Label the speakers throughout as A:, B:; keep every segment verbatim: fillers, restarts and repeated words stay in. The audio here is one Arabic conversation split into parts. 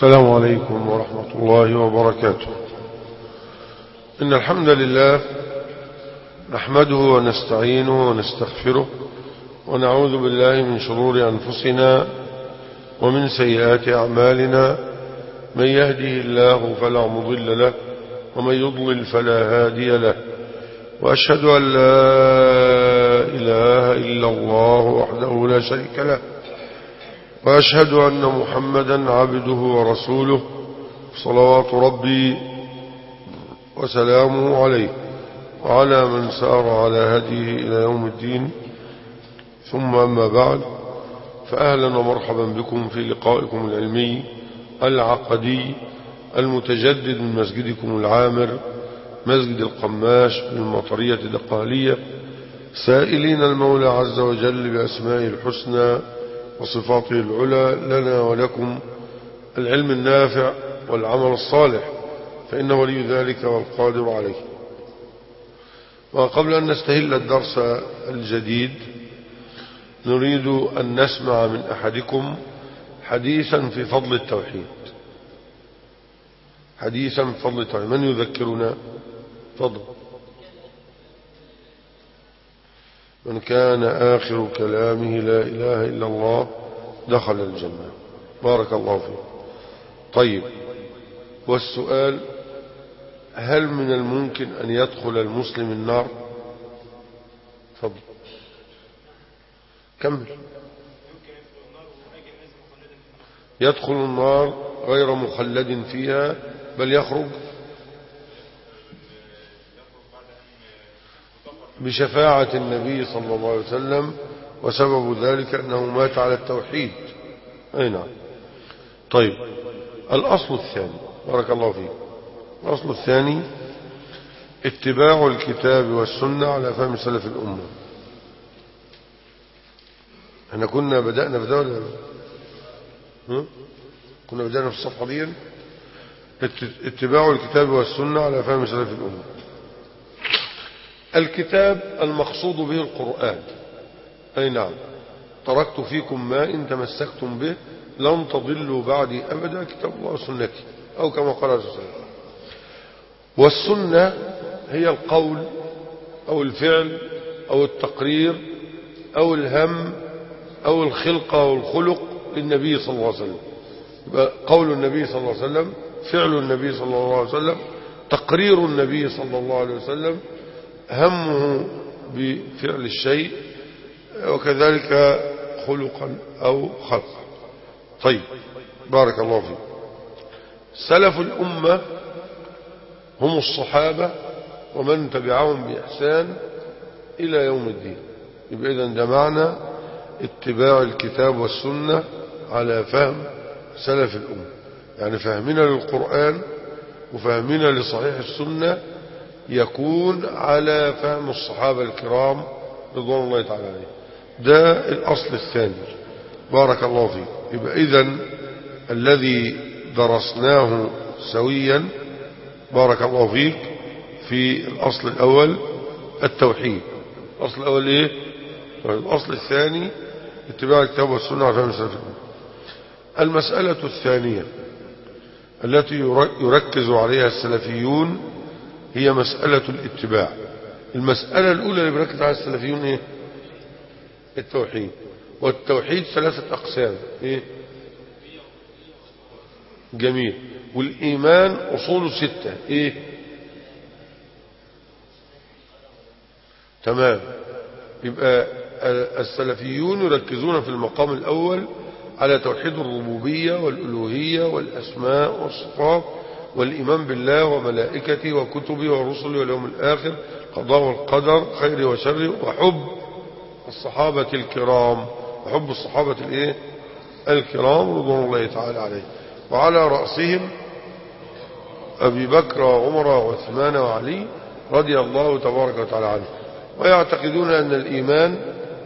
A: السلام عليكم ورحمة الله وبركاته. إن الحمد لله نحمده ونستعينه ونستغفره ونعوذ بالله من شرور أنفسنا ومن سيئات أعمالنا، من يهده الله فلا مضل له ومن يضلل فلا هادي له، وأشهد أن لا إله إلا الله وحده لا شريك له، وأشهد أن محمدا عبده ورسوله صلوات ربي وسلامه عليه وعلى من سار على هديه إلى يوم الدين. ثم أما بعد، فأهلا ومرحبا بكم في لقائكم العلمي العقدي المتجدد من مسجدكم العامر مسجد القماش بالمطرية الدقهلية، سائلين المولى عز وجل بأسمائه الحسنى وصفاته العلى لنا ولكم العلم النافع والعمل الصالح، فإنه ولي ذلك والقادر عليه. وقبل أن نستهل الدرس الجديد، نريد أن نسمع من أحدكم حديثا في فضل التوحيد. حديثا في فضل التوحيد، من يذكرنا؟ فضل. من كان آخر كلامه لا إله إلا الله دخل الجنة. بارك الله فيه. طيب، والسؤال: هل من الممكن أن يدخل المسلم النار؟ فضل. كمل. يدخل النار غير مخلد فيها، بل يخرج بشفاعة النبي صلى الله عليه وسلم، وسبب ذلك أنه مات على التوحيد. أي نعم. طيب، الأصل الثاني، بارك الله فيك. الأصل الثاني اتباع الكتاب والسنة على فهم سلف الأمة. احنا كنا بدأنا في ده ولا لا؟ كنا بدأنا في الصفحة دي. اتباع الكتاب والسنة على فهم سلف الأمة. الكتاب المقصود به القرآن. أي نعم. تركت فيكم ما إن تمسكتم به لن تضلوا بعدي أبدا، كتاب الله وسنتي، أو كما قال عليه الصلاة والسلام. والسنة هي القول أو الفعل أو التقرير أو الهم أو الخلقة أو الخلق للنبي صلى الله عليه وسلم. يبقى قول النبي صلى الله عليه وسلم، فعل النبي صلى الله عليه وسلم، تقرير النبي صلى الله عليه وسلم، همه بفعل الشيء، وكذلك خلقا أو خلقا. طيب، بارك الله فيك. سلف الأمة هم الصحابة ومن تبعهم بإحسان إلى يوم الدين. يبقى إذن ده معنى اتباع الكتاب والسنة على فهم سلف الأمة، يعني فهمنا للقرآن وفهمنا لصحيح السنة يكون على فهم الصحابة الكرام رضوان الله تعالى عليهم. ده الأصل الثاني. بارك الله فيك. يبقى إذن الذي درسناه سويا، بارك الله فيك، في الأصل الأول التوحيد. الأصل الأول إيه؟ الأصل الثاني اتباع الكتاب والسنة على فهم سلف الأمة. المسألة الثانية التي يركز عليها السلفيون هي مسألة الاتباع. المسألة الأولى اللي بيركز عليها السلفيون إيه؟ التوحيد. والتوحيد ثلاثة أقسام. إيه؟ جميل. والإيمان أصول ستة. إيه؟ تمام. يبقى السلفيون يركزون في المقام الأول على توحيد الربوبية والألوهية والأسماء والصفات والإيمان بالله وملائكته وكتبه ورسله واليوم الآخر، القضاء والقدر، خير وشر، وحب الصحابة الكرام، وحب الصحابة الايه الكرام رضوان الله تعالى عليهم، وعلى رأسهم أبي بكر وعمر وعثمان وعلي رضي الله تبارك وتعالى عنه. ويعتقدون أن الإيمان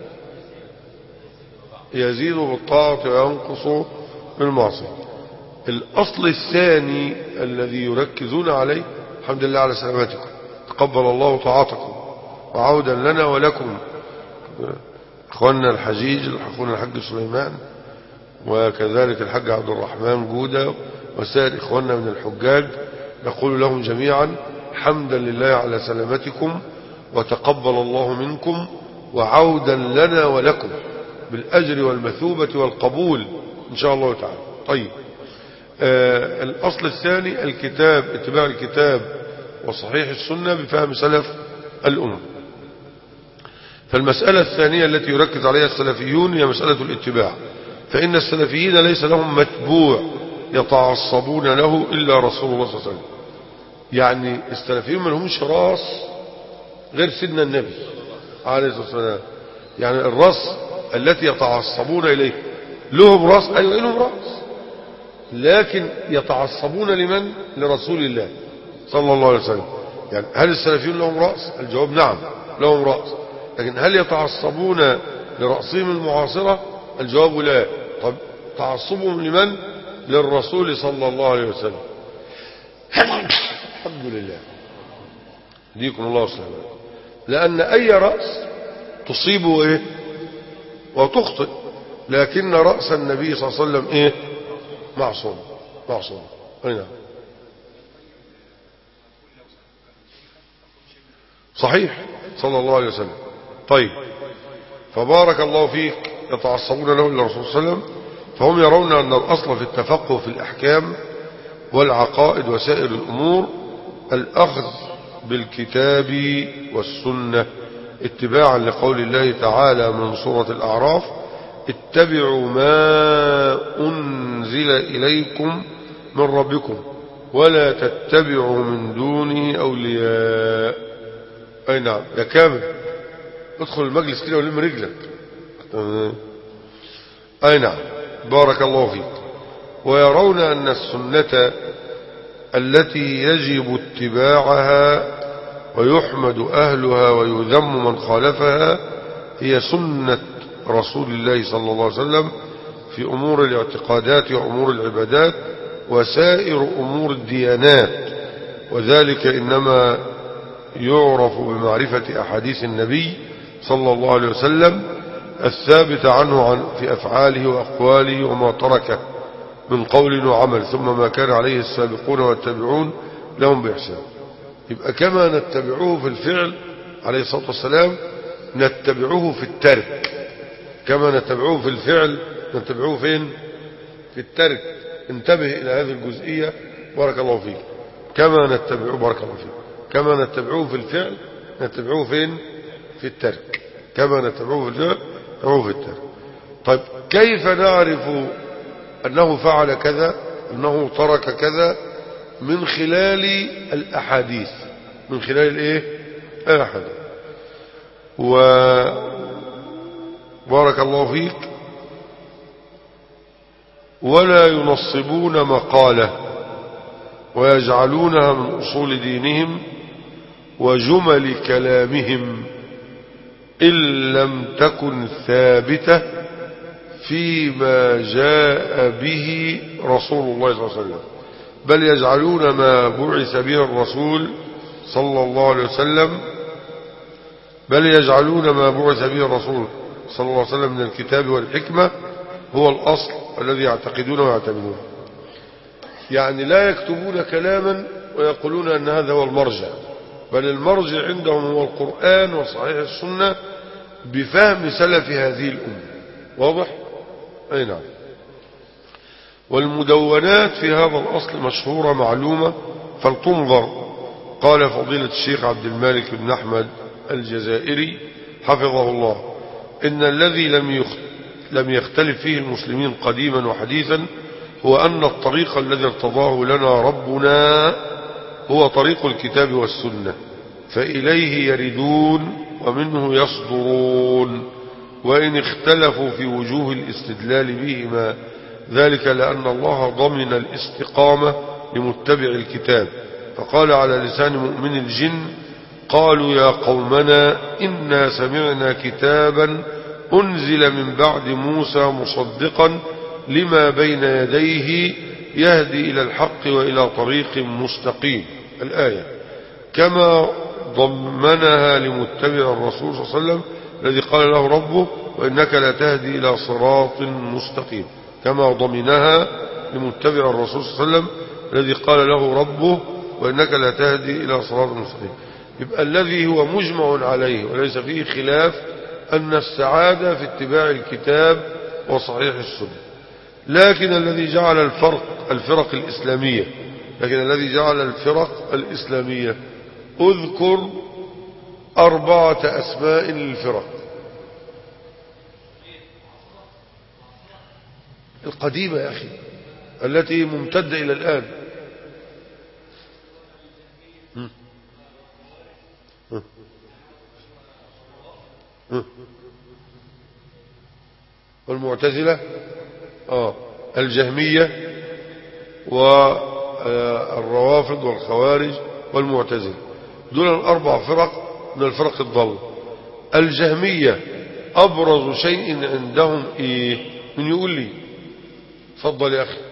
A: يزيد بالطاعة وينقص بالمعصية. الأصل الثاني الذي يركزون عليه، الحمد لله على سلامتكم، تقبل الله طاعتكم وعودا لنا ولكم اخواننا الحجيج، اخونا الحاج سليمان، وكذلك الحاج عبد الرحمن جودة، وسائر إخواننا من الحجاج، نقول لهم جميعا حمدا لله على سلامتكم، وتقبل الله منكم، وعودا لنا ولكم بالأجر والمثوبة والقبول إن شاء الله تعالى. طيب، آه الأصل الثاني الكتاب، اتباع الكتاب وصحيح السنة بفهم سلف الأمة. فالمسألة الثانية التي يركز عليها السلفيون هي مسألة الاتباع، فإن السلفيين ليس لهم متبوع يتعصبون له إلا رسول الله صلى الله عليه وسلم. يعني السلفيين ما لهمش راس غير سيدنا النبي عليه الصلاة والسلام. يعني الراس التي يتعصبون إليه لهم راس، أيوة لهم راس، لكن يتعصبون لمن؟ لرسول الله صلى الله عليه وسلم. يعني هل السلفيون لهم رأس؟ الجواب نعم لهم رأس، لكن هل يتعصبون لرأسهم المعاصرة؟ الجواب لا. طب تعصبهم لمن؟ للرسول صلى الله عليه وسلم. الحمد لله ليكم الله وسلم. لأن أي رأس تصيبه إيه وتخطئ، لكن رأس النبي صلى الله عليه وسلم إيه؟ معصوم معصوم. أي نعم صحيح صلى الله عليه وسلم. طيب، فبارك الله فيك، يتعصبون له للرسول صلى الله عليه وسلم، فهم يرون أن الأصل في التفقه في الأحكام والعقائد وسائر الأمور الأخذ بالكتاب والسنة، اتباعا لقول الله تعالى من سورة الأعراف: اتبعوا ما أنزل إليكم من ربكم ولا تتبعوا من دونه أولياء. أي نعم، ده كامل. ادخل المجلس كده ولم رجلك. أي نعم، بارك الله فيك. ويرون أن السنة التي يجب اتباعها ويحمد أهلها ويذم من خالفها هي سنة رسول الله صلى الله عليه وسلم في أمور الاعتقادات وأمور العبادات وسائر أمور الديانات، وذلك إنما يعرف بمعرفة أحاديث النبي صلى الله عليه وسلم الثابتة عنه عن في أفعاله وأقواله وما تركه من قول وعمل، ثم ما كان عليه السابقون والتابعون لهم بإحسان. يبقى كما نتبعوه في الفعل عليه الصلاة والسلام نتبعوه في الترك، كما نتبعوه في الفعل نتبعوه فين؟ في الترك. انتبه إلى هذه الجزئية بارك الله فيك. كما نتبعوه بارك الله فيك كما نتبعوه في الفعل نتبعوه فين؟ في الترك. كما نتبعوه في الفعل نتبعوه في الترك. طيب، كيف نعرف أنه فعل كذا أنه ترك كذا؟ من خلال الأحاديث، من خلال الايه؟ الأحاديث. وبارك الله فيك. ولا ينصبون مقالة ويجعلونها من أصول دينهم وجمل كلامهم إن لم تكن ثابتة فيما جاء به رسول الله صلى الله عليه وسلم، بل يجعلون ما بعث به الرسول صلى الله عليه وسلم بل يجعلون ما بعث به الرسول صلى الله عليه وسلم من الكتاب والحكمة هو الأصل الذي يعتقدونه ويعتمدونه. يعني لا يكتبون كلاما ويقولون أن هذا هو المرجع، بل المرجع عندهم هو القرآن وصحيح السنة بفهم سلف هذه الأمة. واضح؟ أي نعم. والمدونات في هذا الأصل مشهورة معلومة فلتنظر. قال فضيلة الشيخ عبد المالك بن أحمد الجزائري حفظه الله: إن الذي لم لم يختلف فيه المسلمين قديما وحديثا هو أن الطريق الذي ارتضاه لنا ربنا هو طريق الكتاب والسنة، فإليه يردون ومنه يصدرون، وإن اختلفوا في وجوه الاستدلال بهما، ذلك لأن الله ضمن الاستقامة لمتبع الكتاب، فقال على لسان مؤمن الجن: قالوا يا قومنا إنا سمعنا كتابا أنزل من بعد موسى مصدقا لما بين يديه يهدي إلى الحق وإلى طريق مستقيم. الآية. كما ضمنها لمتبع الرسول صلى الله عليه وسلم الذي قال له ربه: وإنك لا تهدي إلى صراط مستقيم، كما ضمنها لمتبع الرسول صلى الله عليه وسلم الذي قال له ربه وإنك لا تهدي إلى صراط مستقيم. يبقى الذي هو مجمع عليه وليس فيه خلاف أن السعادة في اتباع الكتاب وصحيح السنة. لكن الذي جعل الفرق الفرق الإسلامية لكن الذي جعل الفرق الإسلامية أذكر أربعة أسماء للفرق القديمة يا أخي التي ممتدة إلى الآن. والمعتزلة آه الجهمية والروافض والخوارج والمعتزلة، دول الأربع فرق من الفرق الضالة. الجهمية أبرز شيء عندهم إيه؟ من يقول لي فضل يا أخي.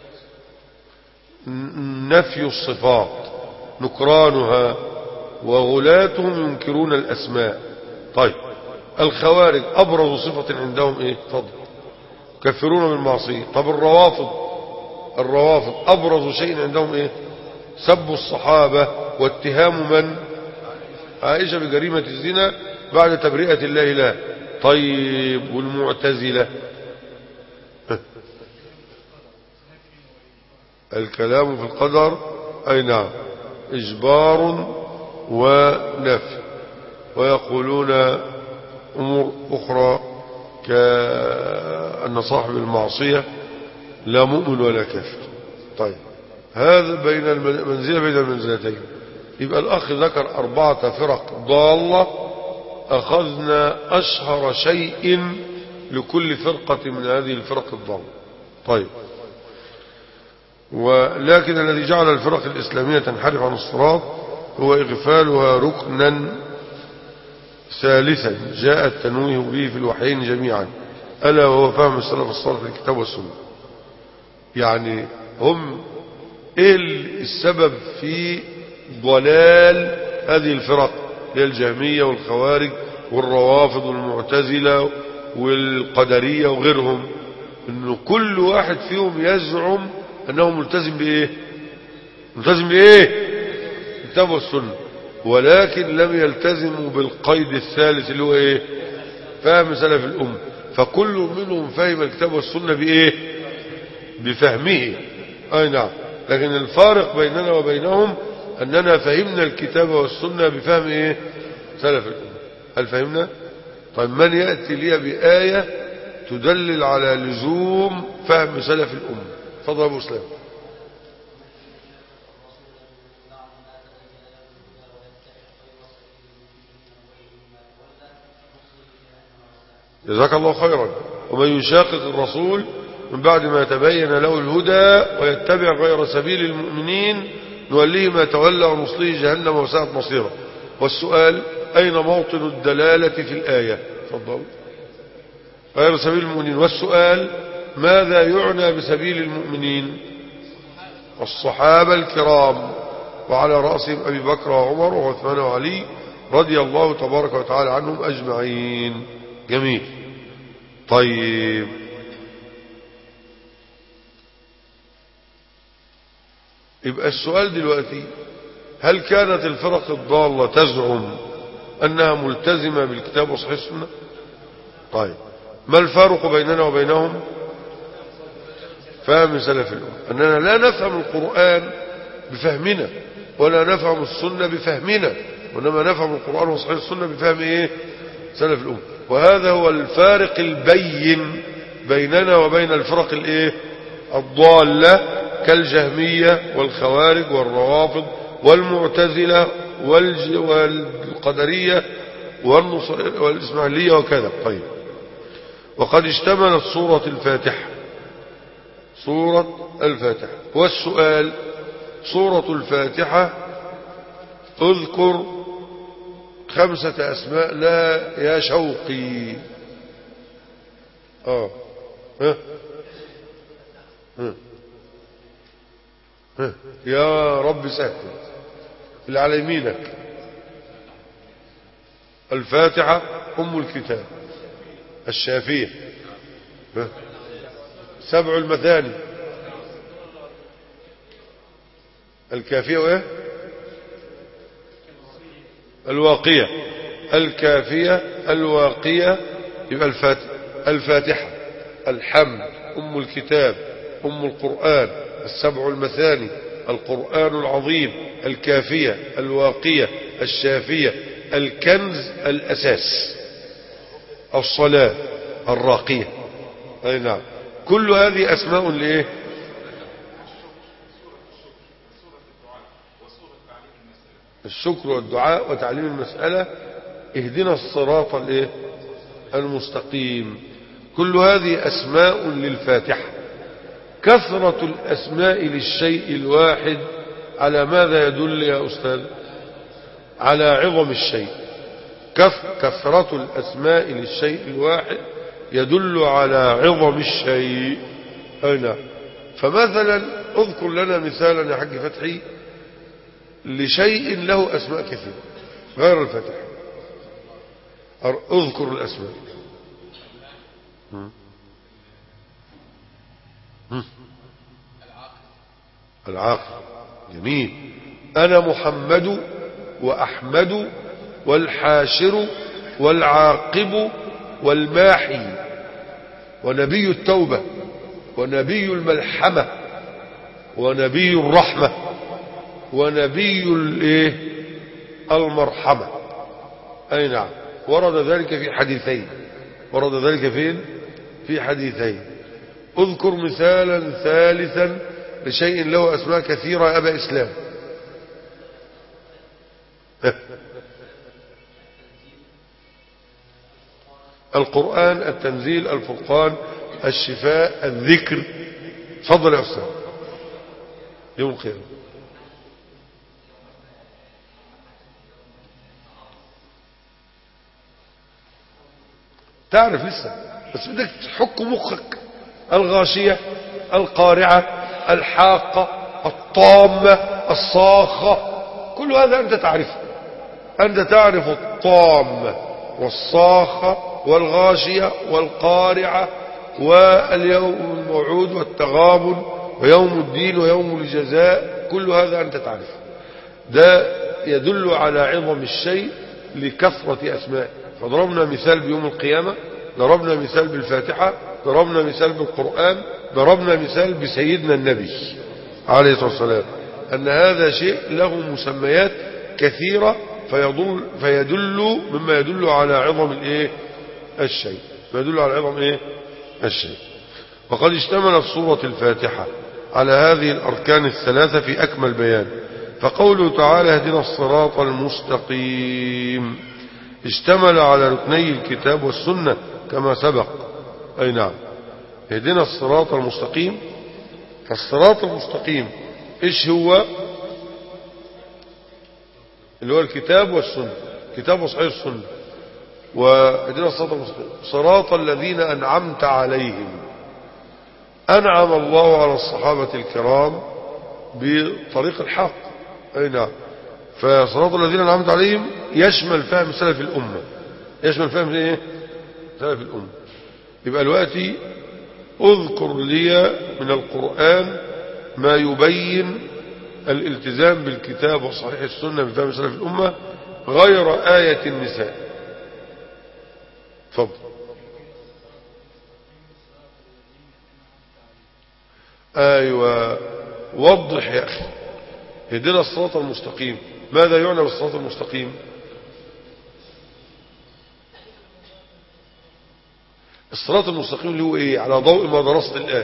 A: نفي الصفات نكرانها وغلاتهم ينكرون الأسماء. طيب الخوارج أبرز صفة عندهم إيه؟ فضل كفرون بالمعصية. طب الروافض الروافض أبرز شيء عندهم إيه؟ سب الصحابة واتهام من؟ عائشة بجريمة الزنا بعد تبرئة الله له. طيب والمعتزلة الكلام في القدر أي نعم إجبار ونفي، ويقولون أمور أخرى كأن صاحب المعصية لا مؤمن ولا كافر. طيب هذا بين المنزلة بين المنزلتين. يبقى الأخ ذكر أربعة فرق ضالة أخذنا أشهر شيء لكل فرقة من هذه الفرق الضالة. طيب ولكن الذي جعل الفرق الإسلامية تنحرف عن الصراط هو إغفالها ركنا ثالثا جاء التنويه به في الوحيين جميعا ألا وهو فهم السلف الصالح في الكتاب والسنة. يعني هم إيه السبب في ضلال هذه الفرق هي الجهمية والخوارج والروافض والمعتزلة والقدرية وغيرهم؟ إنه كل واحد فيهم يزعم أنه ملتزم بإيه؟ ملتزم بإيه؟ الكتاب والسنة، ولكن لم يلتزموا بالقيد الثالث اللي هو إيه؟ فهم سلف الأمة. فكل منهم فهم الكتاب والسنة بإيه؟ بفهمه. أي نعم. لكن الفارق بيننا وبينهم أننا فهمنا الكتاب والسنة بفهم إيه؟ سلف الأمة. هل فهمنا؟ طيب من يأتي لي بآية تدلل على لزوم فهم سلف الأمة؟ فضل أبو اسلام. جزاك الله خيرا. ومن يشاقق الرسول من بعد ما تبين له الهدى ويتبع غير سبيل المؤمنين نوليه ما تولى ونصليه جهنم وساءت مصيره. والسؤال أين موطن الدلالة في الآية؟ تفضل. غير سبيل المؤمنين. والسؤال ماذا يعنى بسبيل المؤمنين؟ الصحابة الكرام وعلى رأسهم أبي بكر وعمر وعثمان وعلي رضي الله تبارك وتعالى عنهم أجمعين. جميل. طيب يبقى السؤال دلوقتي هل كانت الفرق الضالة تزعم أنها ملتزمة بالكتاب وصحيح السنة؟ طيب ما الفارق بيننا وبينهم؟ فهم سلف الأمة أننا لا نفهم القرآن بفهمنا ولا نفهم السنة بفهمنا، وإنما نفهم القرآن وصحيح السنة بفهم إيه؟ سلف الأمة. وهذا هو الفارق البين بيننا وبين الفرق الإيه؟ الضالة كالجهمية والخوارج والروافض والمعتزلة والقدرية والإسماعيلية وكذا. طيب وقد اشتملت سورة الفاتحة سورة الفاتحة. والسؤال سورة الفاتحة اذكر خمسة أسماء. لا يا شوقي. آه ها ها ها يا رب سهل اللي على يمينك. الفاتحة أم الكتاب. الشافية. سبع المثاني. الكافية وإيه؟ الواقية. الكافية الواقية يبقى الفاتحة. الفاتحة الحمد أم الكتاب أم القرآن السبع المثاني القرآن العظيم الكافية الواقية الشافية الكنز الأساس الصلاة الراقية. أي نعم. كل هذه أسماء لإيه؟ الشكر والدعاء وتعليم المسألة. اهدنا الصراط الايه المستقيم. كل هذه أسماء للفاتحة. كثرة الأسماء للشيء الواحد على ماذا يدل يا أستاذ؟ على عظم الشيء. كثرة الأسماء للشيء الواحد يدل على عظم الشيء. هنا فمثلا اذكر لنا مثالا يا حاج فتحي لشيء له أسماء كثيرة غير الفاتحة. اذكر الأسماء. العاقل. جميل. أنا محمد وأحمد والحاشر والعاقب والماحي ونبي التوبة ونبي الملحمة ونبي الرحمة ونبي الايه المرحمة. أي نعم. ورد ذلك في حديثين. ورد ذلك فين؟ في حديثين. اذكر مثالا ثالثا لشيء له أسماء كثيرة يا أبا إسلام. القرآن التنزيل الفرقان الشفاء الذكر. تفضل يا أستاذ. يوم القيامة. تعرف لسه بس بدك تحك مخك. الغاشية القارعة الحاقة الطامة الصاخة كل هذا أنت تعرفه. أنت تعرف الطامة والصاخة والغاشية والقارعة واليوم الموعود والتغابن ويوم الدين ويوم الجزاء كل هذا أنت تعرفه. ده يدل على عظم الشيء لكثرة أسمائه. فضربنا مثال بيوم القيامة، ضربنا مثال بالفاتحة، ضربنا مثال بالقرآن، ضربنا مثال بسيدنا النبي عليه الصلاة والسلام أن هذا شيء له مسميات كثيرة فيدل, فيدل مما يدل على عظم الايه الشيء. ما يدل على عظم ايه الشيء. وقد اشتملت سورة الفاتحة على هذه الأركان الثلاثة في أكمل بيان. فقوله تعالى اهدنا الصراط المستقيم اشتمل على ركني الكتاب والسنة كما سبق. أي نعم. اهدنا الصراط المستقيم. فالصراط المستقيم ايش هو؟ اللي هو الكتاب والسنة. كتاب وصحيح السنة. واهدنا الصراط المستقيم صراط الذين أنعمت عليهم. أنعم الله على الصحابة الكرام بطريق الحق. أي نعم. فصراط الذين أنعمت عليهم يشمل فهم سلف الأمة. يشمل فهم ايه سلف الأمة. يبقى دلوقتي اذكر لي من القرآن ما يبين الالتزام بالكتاب وصحيح السنة بفهم سلف الأمة غير آية النساء. تفضل. أيوة وضح يا أخي. اهدنا الصراط المستقيم. ماذا يعنى بالصراط المستقيم؟ الصراط المستقيم اللي هو ايه على ضوء ما درست الآن؟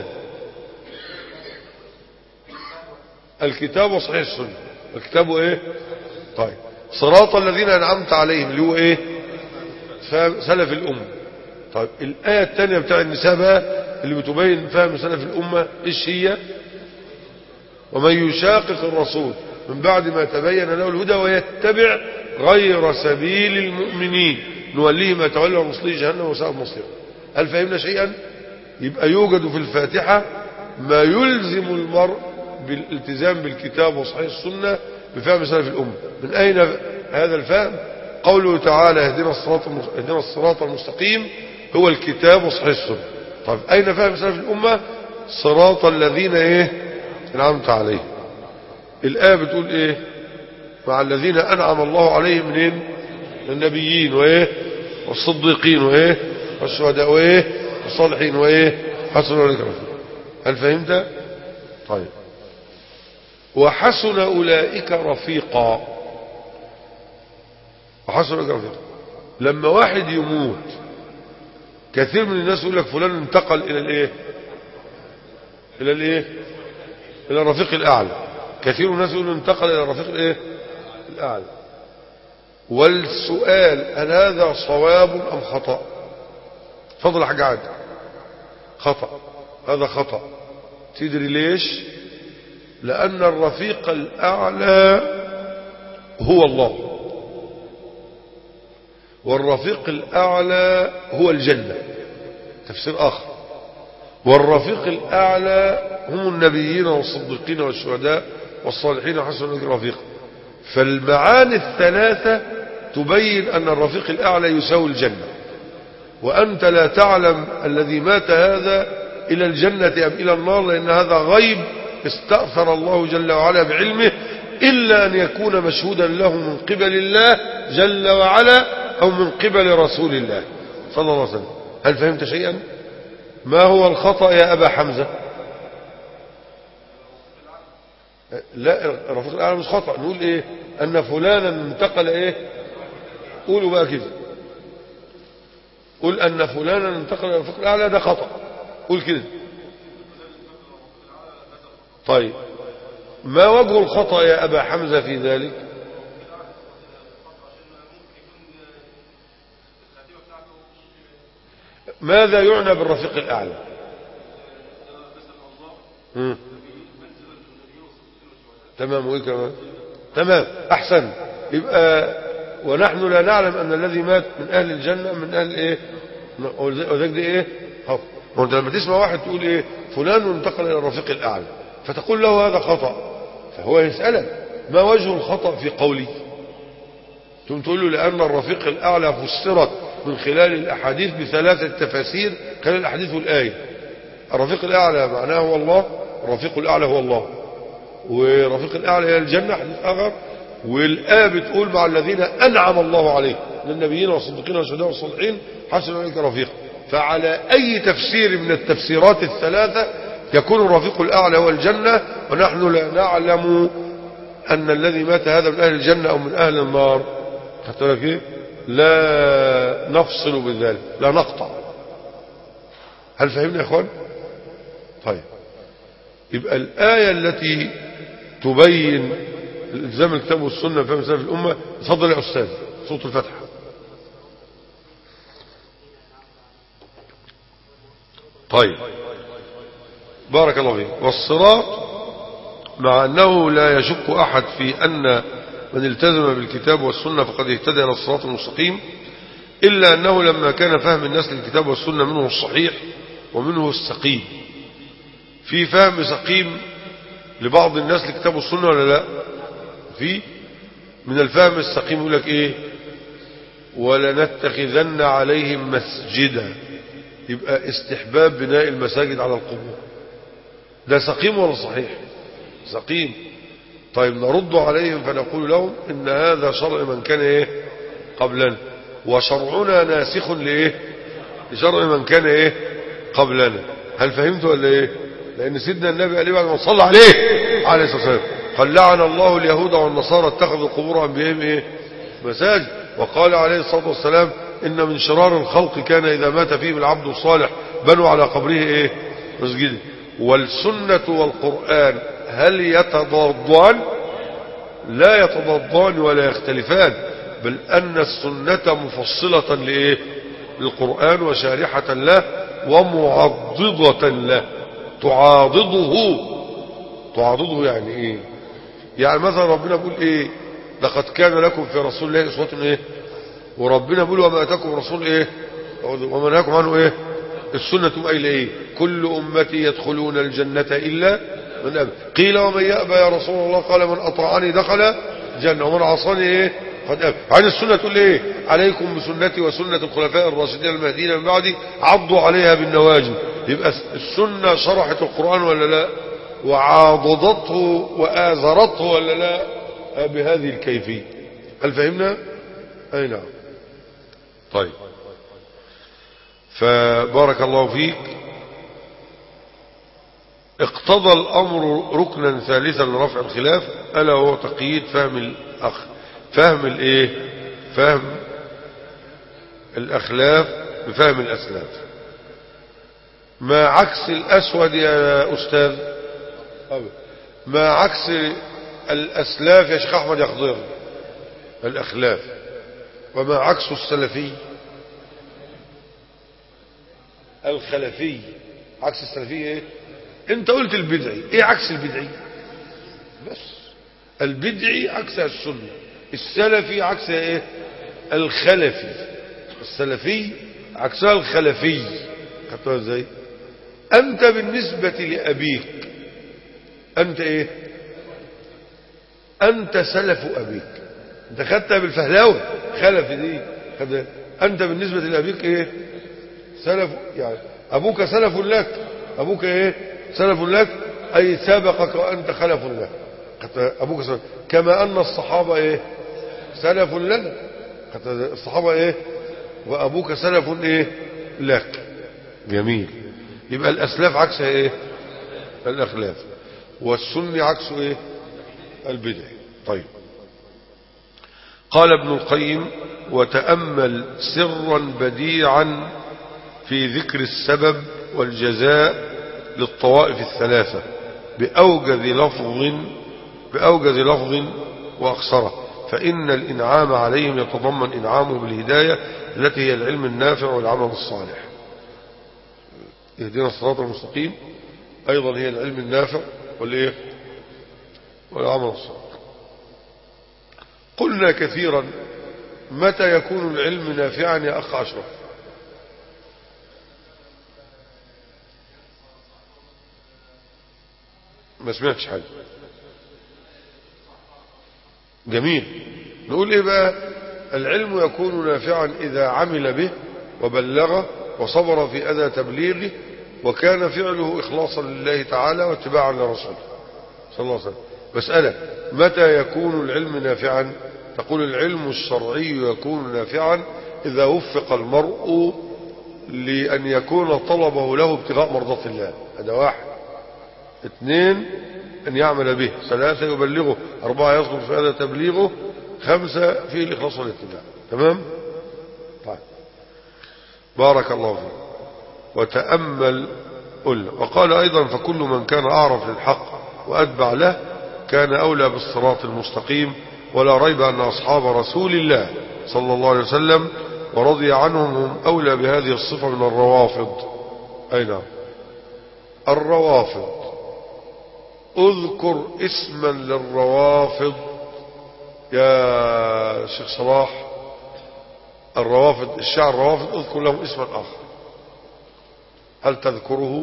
A: الكتاب وصحيح السنة. الكتاب ايه؟ طيب صراط الذين أنعمت عليهم اللي هو ايه؟ سلف الأمة. طيب الآية الثانية بتاع النساء بقى اللي بتبين فهم سلف الأمة ايش هي؟ ومن يشاقق الرسول من بعد ما تبين له الهدى ويتبع غير سبيل المؤمنين نوليه ما تولى ونصليه جهنم وساءت مصيره. هل فهمنا شيئا؟ يبقى يوجد في الفاتحة ما يلزم المرء بالالتزام بالكتاب وصحيح السنة بفهم سلف الأمة. من أين هذا الفهم؟ قوله تعالى اهدنا الصراط اهدنا الصراط المستقيم هو الكتاب وصحيح السنة. طيب أين فهم سلف الأمة؟ صراط الذين ايه أنعمت عليهم. الآية بتقول ايه؟ مع الذين أنعم الله عليهم منين؟ النبيين وايه والصديقين وايه والشهداء وايه والصالحين وايه حسن أولئك رفيقا. هل فهمت؟ طيب. وحسن أولئك رفيقا. وحسن أولئك رفيقا لما واحد يموت كثير من الناس يقول لك فلان انتقل إلى الايه إلى الايه إلى الرفيق الأعلى. كثير من الناس يقول انتقل إلى الرفيق الايه الأعلى. والسؤال هل هذا صواب أم خطأ؟ فضل حاجة عاد خطأ. هذا خطأ. تدري ليش؟ لأن الرفيق الأعلى هو الله، والرفيق الأعلى هو الجنة. تفسير آخر. والرفيق الأعلى هم النبيين والصديقين والشهداء والصالحين حسن أولئك رفيقا. فالمعاني الثلاثة تبين أن الرفيق الأعلى يساوي الجنة، وأنت لا تعلم الذي مات هذا إلى الجنة أم إلى النار، لأن هذا غيب استأثر الله جل وعلا بعلمه، إلا أن يكون مشهودا له من قبل الله جل وعلا أو من قبل رسول الله صلى الله عليه وسلم. هل فهمت شيئا؟ ما هو الخطأ يا أبا حمزة؟ لا، الرفيق الأعلى مش خطأ. نقول إيه؟ أن فلانا انتقل إيه؟ قولوا بقى كده. قل أن فلانا انتقل إلى الرفيق الأعلى، ده خطأ. قول كده. طيب، ما وجه الخطأ يا أبا حمزة في ذلك؟ ماذا يعنى بالرفيق الأعلى؟ مم. تمام. وإيه كمان؟ تمام، أحسن. يبقى ونحن لا نعلم أن الذي مات من أهل الجنة من أهل إيه؟ وذلك دي إيه؟ خطأ. وأنت لما تسمع واحد تقول إيه؟ فلان انتقل إلى الرفيق الأعلى، فتقول له هذا خطأ، فهو يسألك ما وجه الخطأ في قولي؟ ثم تقول له لأن الرفيق الأعلى فسرت من خلال الأحاديث بثلاثة تفاسير خلال الأحاديث والآية. الرفيق الأعلى معناه هو الله، الرفيق الأعلى هو الله، والرفيق الأعلى هي الجنة حديث آخر، والآية بتقول مع الذين أنعم الله عليهم من النبيين والصديقين والشهداء والصالحين حسن أولئك رفيقا. فعلى أي تفسير من التفسيرات الثلاثة يكون الرفيق الأعلى هو الجنة، ونحن لا نعلم أن الذي مات هذا من أهل الجنة أو من أهل النار. حتى لك إيه؟ لا نفصل بذلك، لا نقطع. هل فهمنا يا إخوان؟ طيب، يبقى الآية التي تبين الالتزام الكتاب والسنة فهم سلف الأمة. تفضل يا أستاذ، صوت الفتحة. طيب، بارك الله فيك. والصراط مع أنه لا يشك أحد في أن من التزم بالكتاب والسنة فقد اهتدى إلى الصراط المستقيم، إلا أنه لما كان فهم الناس للكتاب والسنة منه الصحيح ومنه السقيم. في فهم سقيم لبعض الناس للكتاب والسنة ولا لا؟ في من الفهم السقيم يقول لك إيه؟ ولنتخذن عليهم مسجدا. يبقى استحباب بناء المساجد على القبور. ده سقيم ولا صحيح؟ سقيم. طيب، نرد عليهم فنقول لهم إن هذا شرع من كان إيه قبلنا، وشرعنا ناسخ لإيه لشرع من كان إيه قبلنا. هل فهمت ولا إيه؟ لأن سيدنا النبي قال بعد ما صلى عليه عليه الصلاة والسلام قال لعن الله اليهود والنصارى اتخذوا قبور أنبيائهم إيه مساجد. وقال عليه الصلاة والسلام إن من شرار الخلق كان إذا مات فيهم العبد الصالح بنوا على قبره إيه مسجد. والسنة والقرآن هل يتضادان؟ لا يتضادان ولا يختلفان، بل أن السنة مفصلة لإيه للقرآن وشارحة له ومعضدة له. تعاضده تعاضده يعني إيه؟ يعني مثلا ربنا بيقول إيه؟ لقد كان لكم في رسول الله أسوة إيه؟ وربنا بيقول وما أتاكم رسول إيه وما نهاكم عنه إيه؟ السنة قايله إيه؟ كل أمتي يدخلون الجنة إلا من أبى. قيل ومن يأبى يا رسول الله؟ قال من أطاعني دخل جنة ومن عصاني إيه قد أبى. عن السنة تقول إيه؟ عليكم بسنتي وسنة الخلفاء الراشدين المهديين من بعدي عضوا عليها بالنواجذ. يبقى السنة شرحت القرآن ولا لا؟ وعاضدته وآزرته ولا لا بهذه الكيفية. هل فهمنا؟ أي نعم. طيب، فبارك الله فيك. اقتضى الأمر ركنا ثالثا لرفع الخلاف، ألا هو تقييد فهم الأخ فهم الايه فهم الأخلاف بفهم الأسلاف. ما عكس الأسود يا أستاذ؟ ما عكس الأسلاف يا شيخ أحمد يا خضير؟ الأخلاف. وما عكس السلفي؟ الخلفي. عكس السلفي ايه؟ انت قلت البدعي. ايه عكس البدعي؟ بس البدعي عكسها السنة، السلفي عكسها ايه؟ الخلفي. السلفي عكسها الخلفي. خدتوها ازاي؟ انت بالنسبة لأبيك انت ايه؟ انت سلف ابيك. انت خدتها بالفهلاوة، خلفي دي خدها. انت بالنسبة لأبيك ايه؟ سلف، يعني ابوك سلف لك. ابوك ايه؟ سلف لك، اي سابقك وانت خلف له. ابوك سلف، كما ان الصحابة ايه؟ سلف لنا. الصحابة ايه؟ وابوك سلف ايه؟ لك. جميل. يبقى الاسلاف عكسها ايه؟ الاخلاف. والسني عكسه ايه؟ البدع. طيب، قال ابن القيم: وتأمل سرا بديعا في ذكر السبب والجزاء للطوائف الثلاثة بأوجز لفظ بأوجز لفظ وأقصره، فإن الإنعام عليهم يتضمن إنعامه بالهداية التي هي العلم النافع والعمل الصالح. يهدينا الصراط المستقيم أيضا هي العلم النافع والإيه؟ والعمل الصالح. قلنا كثيرا: متى يكون العلم نافعا يا أخ أشرف؟ ما سمعتش حاجة. جميل. نقول ايه بقى؟ العلم يكون نافعا إذا عمل به وبلغه وصبر في أذى تبليغه وكان فعله إخلاصا لله تعالى واتباعا لرسوله صلى الله عليه وسلم. مسألة: متى يكون العلم نافعا؟ تقول العلم الشرعي يكون نافعا إذا وفق المرء لأن يكون طلبه له ابتغاء مرضات الله. هذا واحد. اثنين: أن يعمل به. ثلاثة: يبلغه. أربعة: يصبر في هذا تبليغه. خمسة: فيه الإخلاص والاتباع. تمام؟ طيب، بارك الله فيك. وتأمل قلنا. وقال أيضا: فكل من كان أعرف للحق وأتبع له كان أولى بالصراط المستقيم، ولا ريب أن أصحاب رسول الله صلى الله عليه وسلم ورضي عنهم هم أولى بهذه الصفة من الروافض. أي نعم، الروافض. اذكر اسما للروافض يا شيخ صلاح. الروافض، الشيعة الروافض، اذكر لهم اسما آخر. هل تذكره؟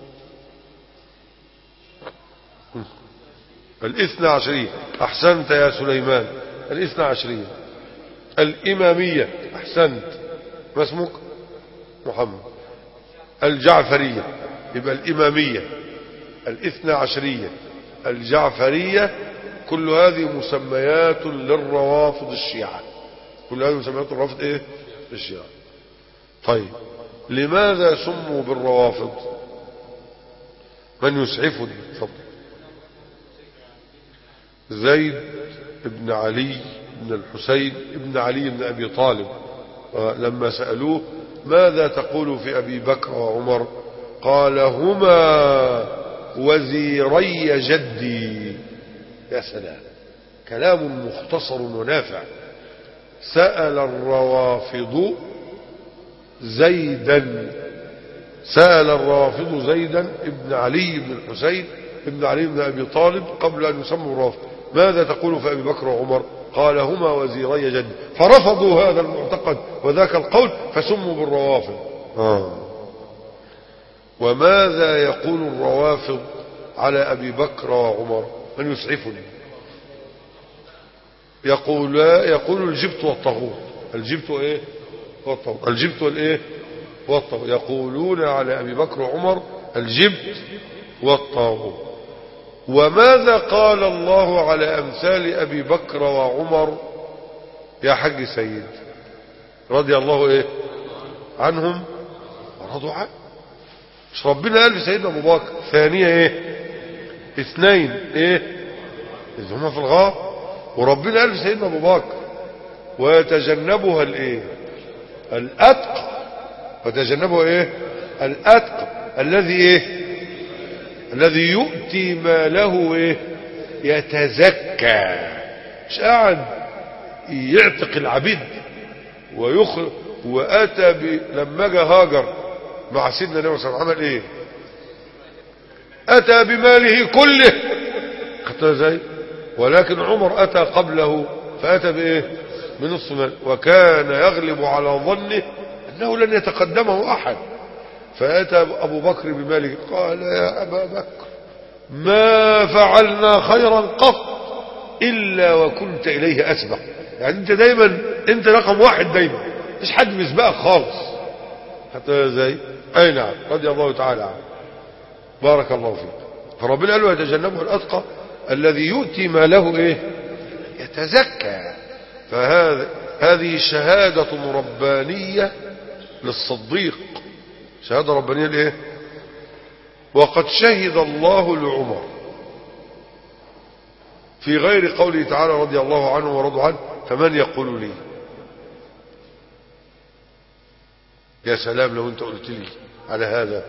A: الاثنى عشرية. أحسنت يا سليمان. الاثنى عشرية. الإمامية. أحسنت. ما اسمك؟ محمد. الجعفرية. يبقى الإمامية، الاثنى عشرية، الجعفرية، كل هذه مسميات للروافض الشيعة. كل هذه مسميات الروافض ايه؟ الشيعة. طيب، لماذا سموا بالروافض؟ من يسعفني؟ تفضل. زيد بن علي بن الحسين بن علي بن أبي طالب، لما سألوه: ماذا تقول في أبي بكر وعمر؟ قال: هما وزيري جدي. يا سلام، كلام مختصر ونافع. سأل الروافض زيدا سأل الروافض زيدا ابن علي بن الحسين ابن علي بن أبي طالب قبل أن يسموا الروافض: ماذا تقول في أبي بكر وعمر؟ قال: هما وزيري جدي. فرفضوا هذا المعتقد وذاك القول فسموا بالروافض. آه. وماذا يقول الروافض على أبي بكر وعمر؟ من يسعفني؟ يقول يقول الجبت والطاغوت. الجبت ايه؟ والطاغوت. الجبت والايه؟ والطاغوت. يقولون على أبي بكر وعمر الجبت والطاغوت. وماذا قال الله على أمثال أبي بكر وعمر يا حج سيد رضي الله إيه عنهم ورضوا عنه؟ مش ربنا قال لسيدنا أبو بكر ثانية إيه اثنين إيه إذ هما في الغار، وربنا قال لسيدنا أبو بكر ويتجنبها الإيه الأتقى، ويتجنبها إيه الأتقى الذي إيه الذي يؤتي ماله إيه يتزكى، مش قاعد يعتق العبيد ويخرج. وأتى ب... لما جاء هاجر مع سيدنا النبي صلى الله عليه وسلم عمل إيه أتى بماله كله خدتها ازاي، ولكن عمر أتى قبله فأتى بإيه بنصف مال، وكان يغلب على ظنه أنه لن يتقدمه أحد، فأتى أبو بكر بماله قال يا أبا بكر ما فعلنا خيرا قط إلا وكنت إليه أسبق. يعني أنت دايما أنت رقم واحد دايما، مش حد بيسبقك خالص. حتى ازاي أي نعم رضي الله تعالى عنه بارك الله فيك. فربنا قال له يتجنبه الأتقى الذي يؤتي ماله إيه يتزكى. فهذا هذه شهادة ربانية للصديق، شهادة ربانية لإيه. وقد شهد الله لعمر في غير قوله تعالى رضي الله عنه ورضوا عنه فمن يقول لي. يا سلام لو انت قلت لي على هذا.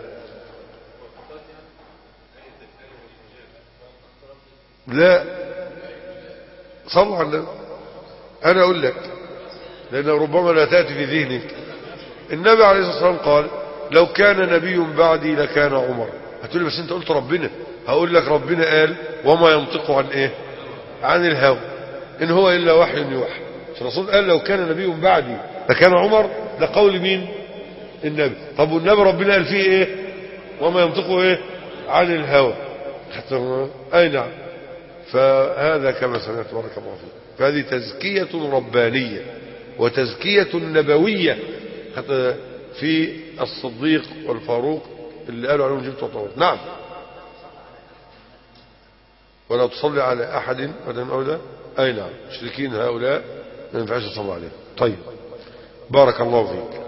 A: لا صلوا على النبي. انا اقول لك لان ربما لا تأتي في ذهنك. النبي عليه الصلاة والسلام قال لو كان نبي بعدي لكان عمر. هتقول لي بس انت قلت ربنا. هقول لك ربنا قال وما ينطق عن ايه عن الهوى ان هو الا وحي يوحى. الرسول قال لو كان نبي بعدي لكان عمر. ده قول مين النبي. طب والنبي ربنا قال فيه ايه وما ينطق ايه عن الهوى حتى اي نعم. فهذا كما سمعت بارك الله فيك. فهذه تزكية ربانية وتزكية نبوية حتى في الصديق والفاروق اللي قالوا عليهم جبت وطورت. نعم ولا تصلي على أحد من أولى أي نعم مشركين هؤلاء ما ينفعش تصلي عليهم. طيب بارك الله فيك.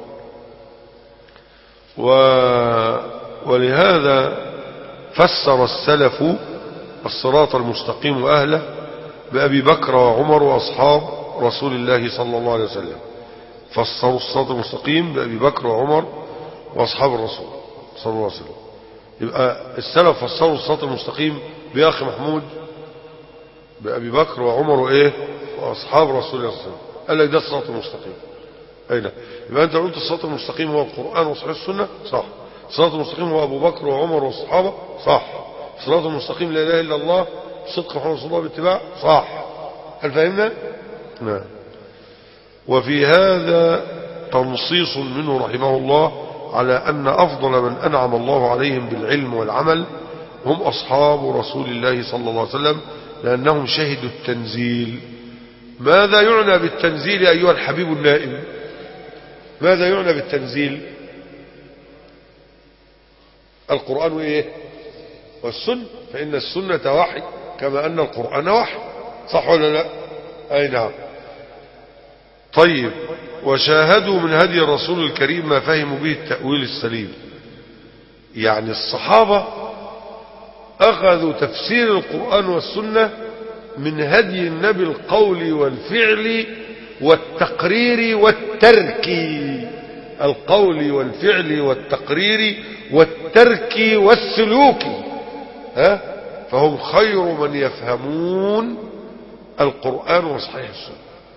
A: و... ولهذا فسر السلف الصراط المستقيم أهله بأبي بكر وعمر وأصحاب رسول الله صلى الله عليه وسلم. فسروا الصراط المستقيم بأبي بكر وعمر وأصحاب الرسول صلى الله عليه وسلم. يبقى السلف فسروا الصراط المستقيم بيا أخي محمود بأبي بكر وعمر وإيه وأصحاب رسول الله صلى الله عليه وسلم. قال لك ده الصراط المستقيم. أي لا يبقى أنت قلت الصراط المستقيم هو القرآن وصحيح السنة صح. الصراط المستقيم هو أبو بكر وعمر والصحابة صح. الصراط المستقيم لا إله إلا الله صدق محمد رسول الله باتباع صح. هل فهمنا؟ نعم. وفي هذا تنصيص منه رحمه الله على أن أفضل من أنعم الله عليهم بالعلم والعمل هم أصحاب رسول الله صلى الله عليه وسلم لأنهم شهدوا التنزيل. ماذا يعنى بالتنزيل أيها الحبيب النائم؟ ماذا يعنى بالتنزيل؟ القرآن وإيه والسنة. فإن السنة وحي كما أن القرآن وحي صح ولا لا؟ أي نعم. طيب وشاهدوا من هدي الرسول الكريم ما فهموا به التأويل السليم. يعني الصحابة أخذوا تفسير القرآن والسنة من هدي النبي القول والفعل والتقرير والترك. القول والفعل والتقرير والترك والسلوك. ها فهم خير من يفهمون القرآن وصحيح السنة.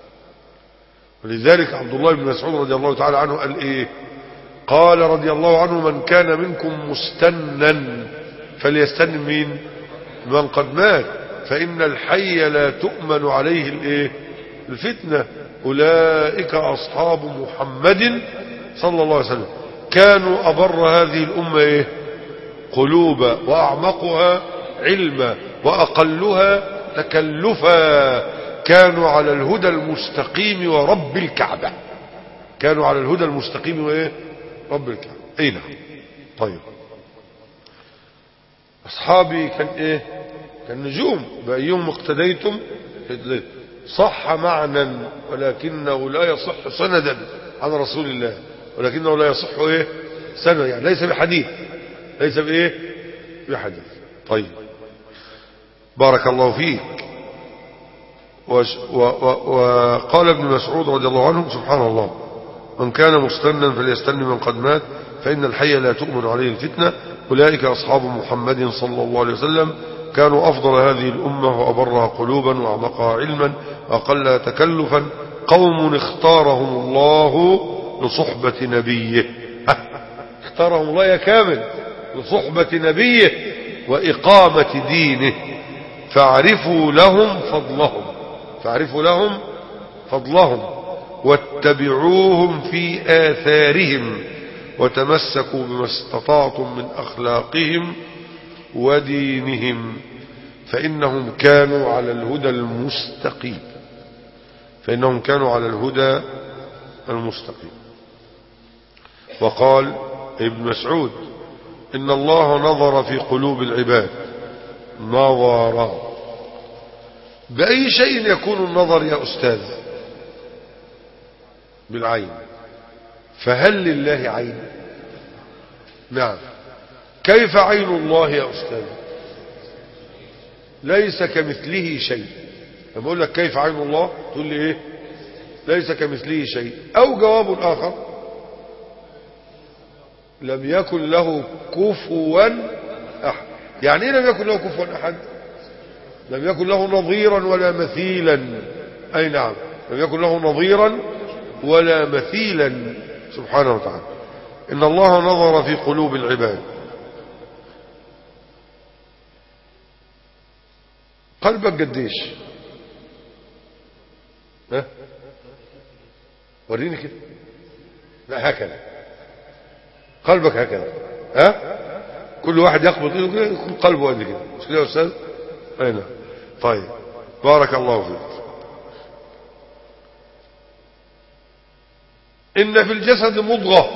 A: ولذلك عبد الله بن مسعود رضي الله تعالى عنه قال ايه قال رضي الله عنه من كان منكم مستنا فليستن مين من قد مات فإن الحي لا تؤمن عليه الايه الفتنة. أولئك أصحاب محمد صلى الله عليه وسلم كانوا أبر هذه الأمة ايه قلوبا وأعمقها علما وأقلها تكلفا. كانوا على الهدى المستقيم ورب الكعبة. كانوا على الهدى المستقيم وايه رب الكعبة. اي نعم. طيب اصحابي كان ايه كالنجوم بأيهم اقتديتم صح معنى ولكنه لا يصح سندا عن رسول الله، ولكنه لا يصح ايه سندا، يعني ليس بحديث، ليس بايه بحديث. طيب بارك الله فيك. وقال ابن مسعود رضي الله عنه سبحان الله من كان مستنا فليستن من قد مات فإن الحي لا تؤمن عليه الفتنة. أولئك أصحاب محمد صلى الله عليه وسلم كانوا أفضل هذه الأمة وأبرها قلوبا وأعمقها علما وأقلها تكلفا، قوم اختارهم الله لصحبة نبيه. اختارهم الله يا كامل لصحبة نبيه وإقامة دينه، فاعرفوا لهم فضلهم فاعرفوا لهم فضلهم واتبعوهم في آثارهم وتمسكوا بما استطعتم من أخلاقهم ودينهم فإنهم كانوا على الهدى المستقيم فإنهم كانوا على الهدى المستقيم. وقال ابن مسعود إن الله نظر في قلوب العباد نظرا. بأي شيء يكون النظر يا أستاذ؟ بالعين. فهل لله عين؟ نعم. كيف عين الله يا أستاذ؟ ليس كمثله شيء. لما أقول لك كيف عين الله تقول لي إيه؟ ليس كمثله شيء. أو جواب آخر لم يكن له كفوا أحد. يعني إيه لم يكن له كفوا أحد؟ لم يكن له نظيرا ولا مثيلا. أي نعم، لم يكن له نظيرا ولا مثيلا سبحانه وتعالى. إن الله نظر في قلوب العباد. قلبك قديش؟ ها وريني كده. لا هكذا قلبك هكذا. ها كل واحد يقبض ايده كده يكون قلبه قد كده، مش كده يا استاذ؟ اين؟ طيب بارك الله فيك. إن في الجسد مضغة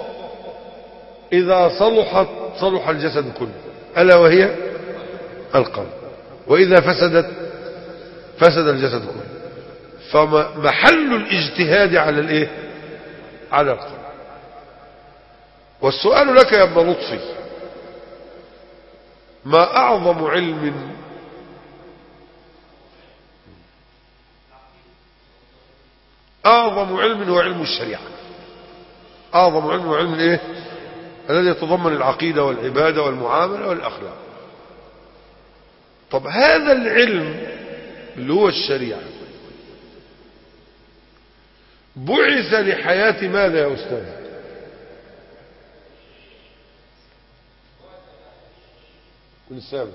A: إذا صلحت صلح الجسد كله، ألا وهي القلب، وإذا فسدت فسد الجسد كله. فمحل الاجتهاد على الايه؟ على القلب. والسؤال لك يا ابن لطفي، ما أعظم علم أعظم علم هو علم الشريعة. أعظم علم هو علم الايه؟ الذي يتضمن العقيدة والعبادة والمعاملة والأخلاق. طب هذا العلم اللي هو الشريعة بعث لحياة ماذا يا أستاذ؟ كل السابق.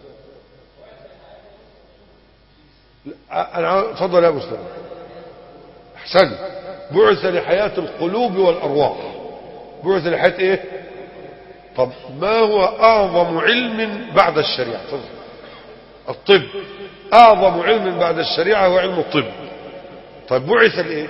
A: أنا تفضل يا أبو أستاذ. أحسن. بعث لحياة القلوب والأرواح. بعث لحياة إيه؟ طب ما هو أعظم علم بعد الشريعة؟ تفضل. الطب. أعظم علم بعد الشريعة هو علم الطب. طيب بعث لإيه؟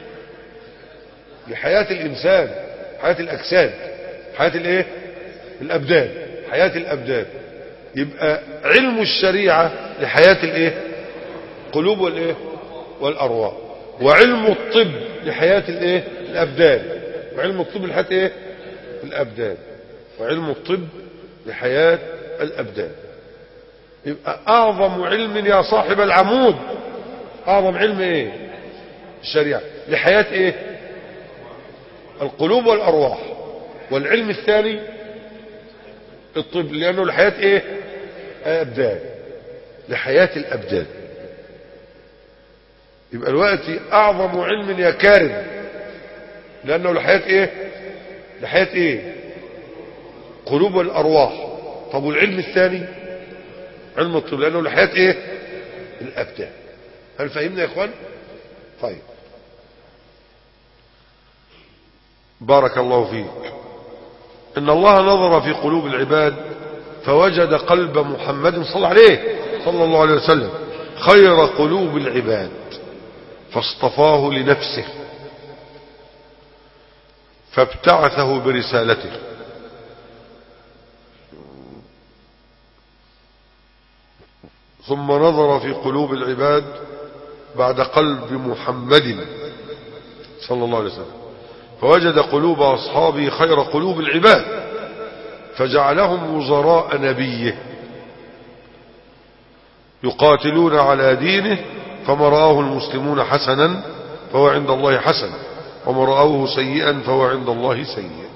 A: لحياة الإنسان، حياة الأجساد، حياة الإيه؟ الأبدان، حياة الأبدان. يبقى علم الشريعة لحياة الإيه؟ قلوب والإيه؟ والأرواح. وعلم الطب لحياة الإيه؟ الأبدان. وعلم الطب لحياة إيه؟ الأبدان. وعلم الطب لحياة الأبدان. يبقى أعظم علم يا صاحب العمود، أعظم علم إيه؟ الشريعة لحياة إيه؟ القلوب والأرواح. والعلم الثاني الطب، لأنه لحياة إيه؟ أبدان، لحياة الأبدان. يبقى الوقت أعظم علم يا كارم، لأنه لحياة إيه؟ لحياة إيه؟ قلوب والأرواح. طب والعلم الثاني علم الطب، لأنه لحياة إيه؟ الأبدان. هل فهمنا يا إخوان؟ طيب بارك الله فيك. إن الله نظر في قلوب العباد فوجد قلب محمد صلى الله عليه صلى الله عليه وسلم خير قلوب العباد فاصطفاه لنفسه فابتعثه برسالته. ثم نظر في قلوب العباد بعد قلب محمد صلى الله عليه وسلم فوجد قلوب أصحابه خير قلوب العباد فجعلهم وزراء نبيه يقاتلون على دينه فما رآه المسلمون حسنا فهو عند الله حسن وما رآه سيئا فهو عند الله سيء.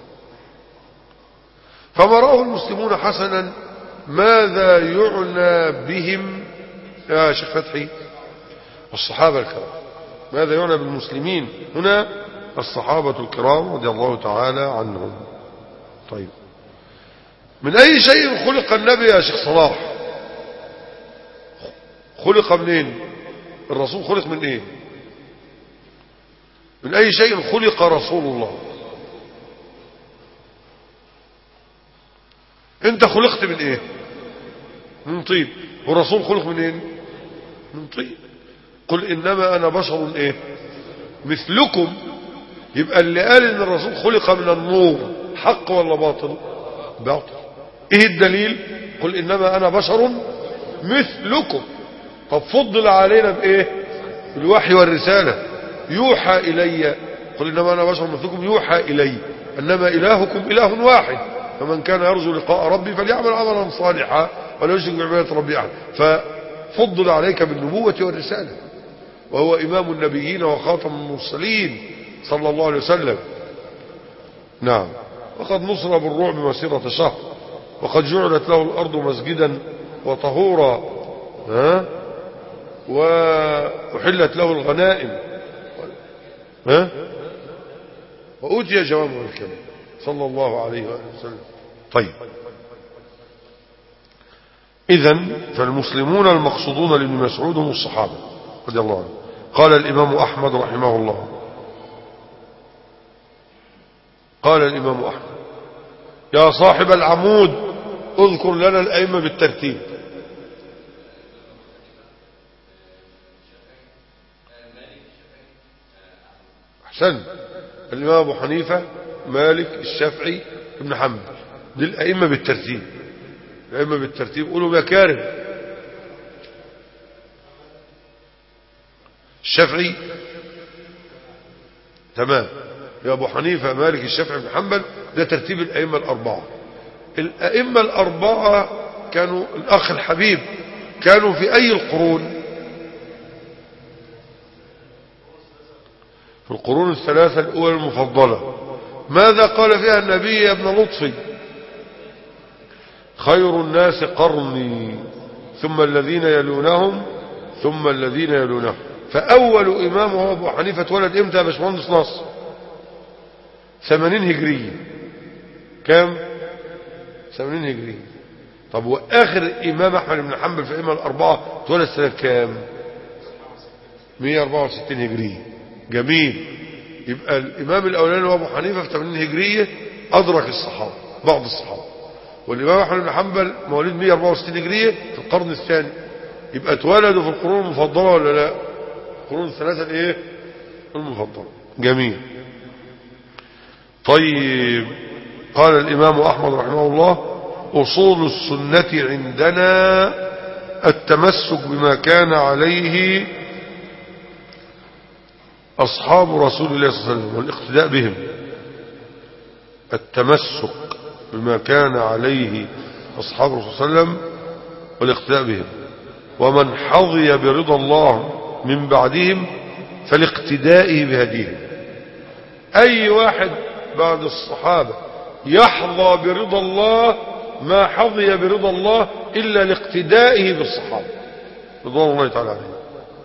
A: فما رآه المسلمون حسنا ماذا يعنى بهم يا شيخ فتحي؟ الصحابة الكرام. ماذا يعنى بالمسلمين هنا؟ الصحابة الكرام رضي الله تعالى عنهم. طيب من أي شيء خلق النبي يا شيخ صلاح؟ خلق منين؟ الرسول خلق من ايه؟ من أي شيء خلق رسول الله؟ انت خلقت من ايه؟ من طين. والرسول خلق من ايه؟ من طين. قل انما انا بشر ايه؟ مثلكم. يبقى اللي قال ان الرسول خلق من النور حق ولا باطل؟ باطل. ايه الدليل؟ قل انما انا بشر مثلكم. طب فضل علينا بايه؟ بالوحي والرسالة. يوحى الي، قل انما انا بشر مثلكم يوحى الي انما الهكم اله واحد فمن كان يرجو لقاء ربي فليعمل عملا صالحا ولا يشرك بعبادة ربي احد. ففضل عليك بالنبوة والرسالة وهو امام النبيين وخاتم المرسلين صلى الله عليه وسلم. نعم. وقد نصر بالرعب مسيرة شهر وقد جعلت له الارض مسجدا وطهورا ها وأحلت له الغنائم ها وأوتي جوامع الكلم صلى الله عليه وآله وسلم. طيب إذن فالمسلمون المقصودون لابن مسعود هم الصحابة رضي الله عنهم. قال الإمام أحمد رحمه الله قال الإمام أحمد يا صاحب العمود اذكر لنا الأئمة بالترتيب. أحسن. الإمام أبو حنيفة مالك الشافعي ابن حنبل دي الأئمة بالترتيب. الأئمة بالترتيب قولوا يا كارم. الشافعي تمام. يا أبو حنيفة مالك الشافعي ابن حنبل ده ترتيب الأئمة الأربعة. الأئمة الأربعة كانوا الأخ الحبيب كانوا في أي القرون؟ في القرون الثلاثة الأولى المفضلة. ماذا قال فيها النبي يا ابن لطفي؟ خير الناس قرني ثم الذين يلونهم ثم الذين يلونهم. فأول إمام هو أبو حنيفة اتولد إمتى يا باشمهندس ناصر؟ ثمانين هجرية. كام؟ ثمانين هجرية. طب وآخر إمام أحمد بن حنبل في الأئمة الأربعة اتولد سنة كام؟ مئة وأربعة وستين هجرية. جميل. يبقى الإمام الأولاني هو أبو حنيفة في ثمانين هجرية أدرك الصحابة بعض الصحابة. والإمام أحمد بن حنبل مواليد مئة وأربعة وستين هجرية في القرن الثاني. يبقى اتولدوا في القرون المفضلة ولا لا؟ القرون الثلاثة الايه المفضلة. جميل. طيب قال الإمام أحمد رحمه الله أصول السنة عندنا التمسك بما كان عليه أصحاب رسول الله صلى الله عليه وسلم والاقتداء بهم. التمسك بما كان عليه أصحاب رسول الله صلى الله عليه وسلم والاقتداء بهم. ومن حظي برضا الله من بعدهم فالاقتداء بهديهم. أي واحد بعد الصحابة يحظى برضا الله ما حظي برضا الله إلا لاقتدائه بالصحابة رضوان الله تعالى عليهم.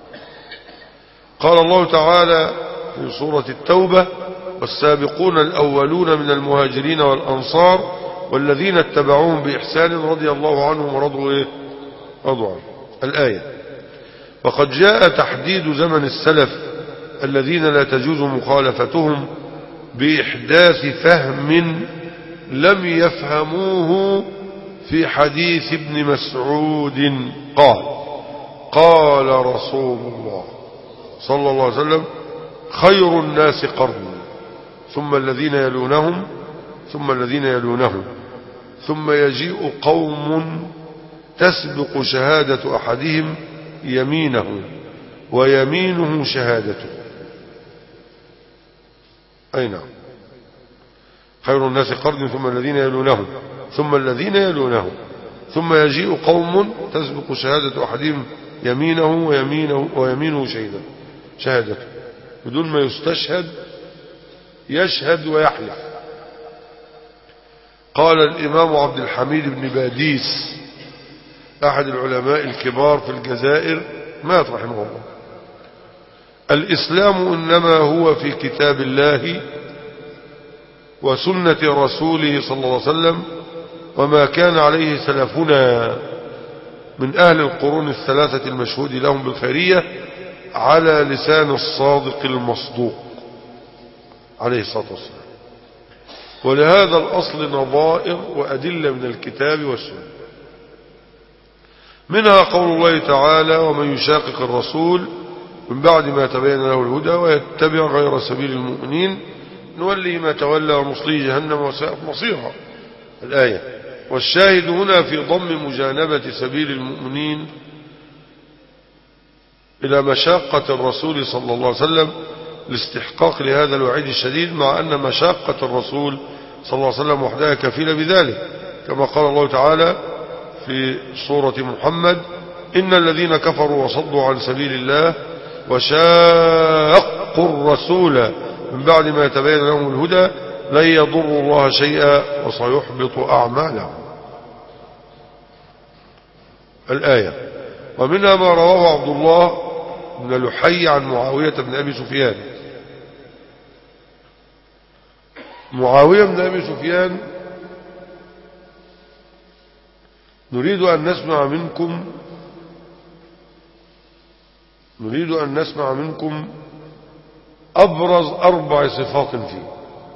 A: قال الله تعالى في سورة التوبة والسابقون الأولون من المهاجرين والأنصار والذين اتبعوهم بإحسان رضي الله عنهم ورضوا إيه؟ رضوا عنه. الآية. وقد جاء تحديد زمن السلف الذين لا تجوز مخالفتهم بإحداث فهم لم يفهموه في حديث ابن مسعود قال قال رسول الله صلى الله عليه وسلم خير الناس قرني ثم الذين يلونهم ثم الذين يلونهم ثم يجيء قوم تسبق شهادة أحدهم يمينه ويمينه شهادته. أي نعم. خير الناس قرن ثم الذين يلونهم ثم الذين يلونهم ثم يجيء قوم تسبق شهادة أحدهم يمينه ويمينه ويمينه شهادة شهادته بدون ما يستشهد يشهد ويحلف. قال الإمام عبد الحميد بن باديس أحد العلماء الكبار في الجزائر مات رحمه الله: الإسلام إنما هو في كتاب الله وسنة رسوله صلى الله عليه وسلم وما كان عليه سلفنا من أهل القرون الثلاثة المشهود لهم بالخيرية على لسان الصادق المصدوق عليه الصلاة والسلام. ولهذا الأصل نظائر وأدلة من الكتاب والسنة، منها قول الله تعالى: ومن يشاقق الرسول من بعد ما تبين له الهدى ويتبع غير سبيل المؤمنين نولي ما تولى ونصليه جهنم وساءت مصيرا. الآية. والشاهد هنا في ضم مجانبة سبيل المؤمنين إلى مشاقة الرسول صلى الله عليه وسلم لاستحقاق لهذا الوعيد الشديد، مع أن مشاقة الرسول صلى الله عليه وسلم وحدها كفيلة بذلك، كما قال الله تعالى في سورة محمد: إن الذين كفروا وصدوا عن سبيل الله وشاقوا الرسول من بعد ما يتبين لهم الهدى لن يضروا الله شيئا وسيحبط أعمالهم. الآية. ومنها ما رواه عبد الله بن لحي عن معاوية بن أبي سفيان. معاوية بن أبي سفيان: نريد أن نسمع منكم نريد أن نسمع منكم أبرز أربع صفات فيه.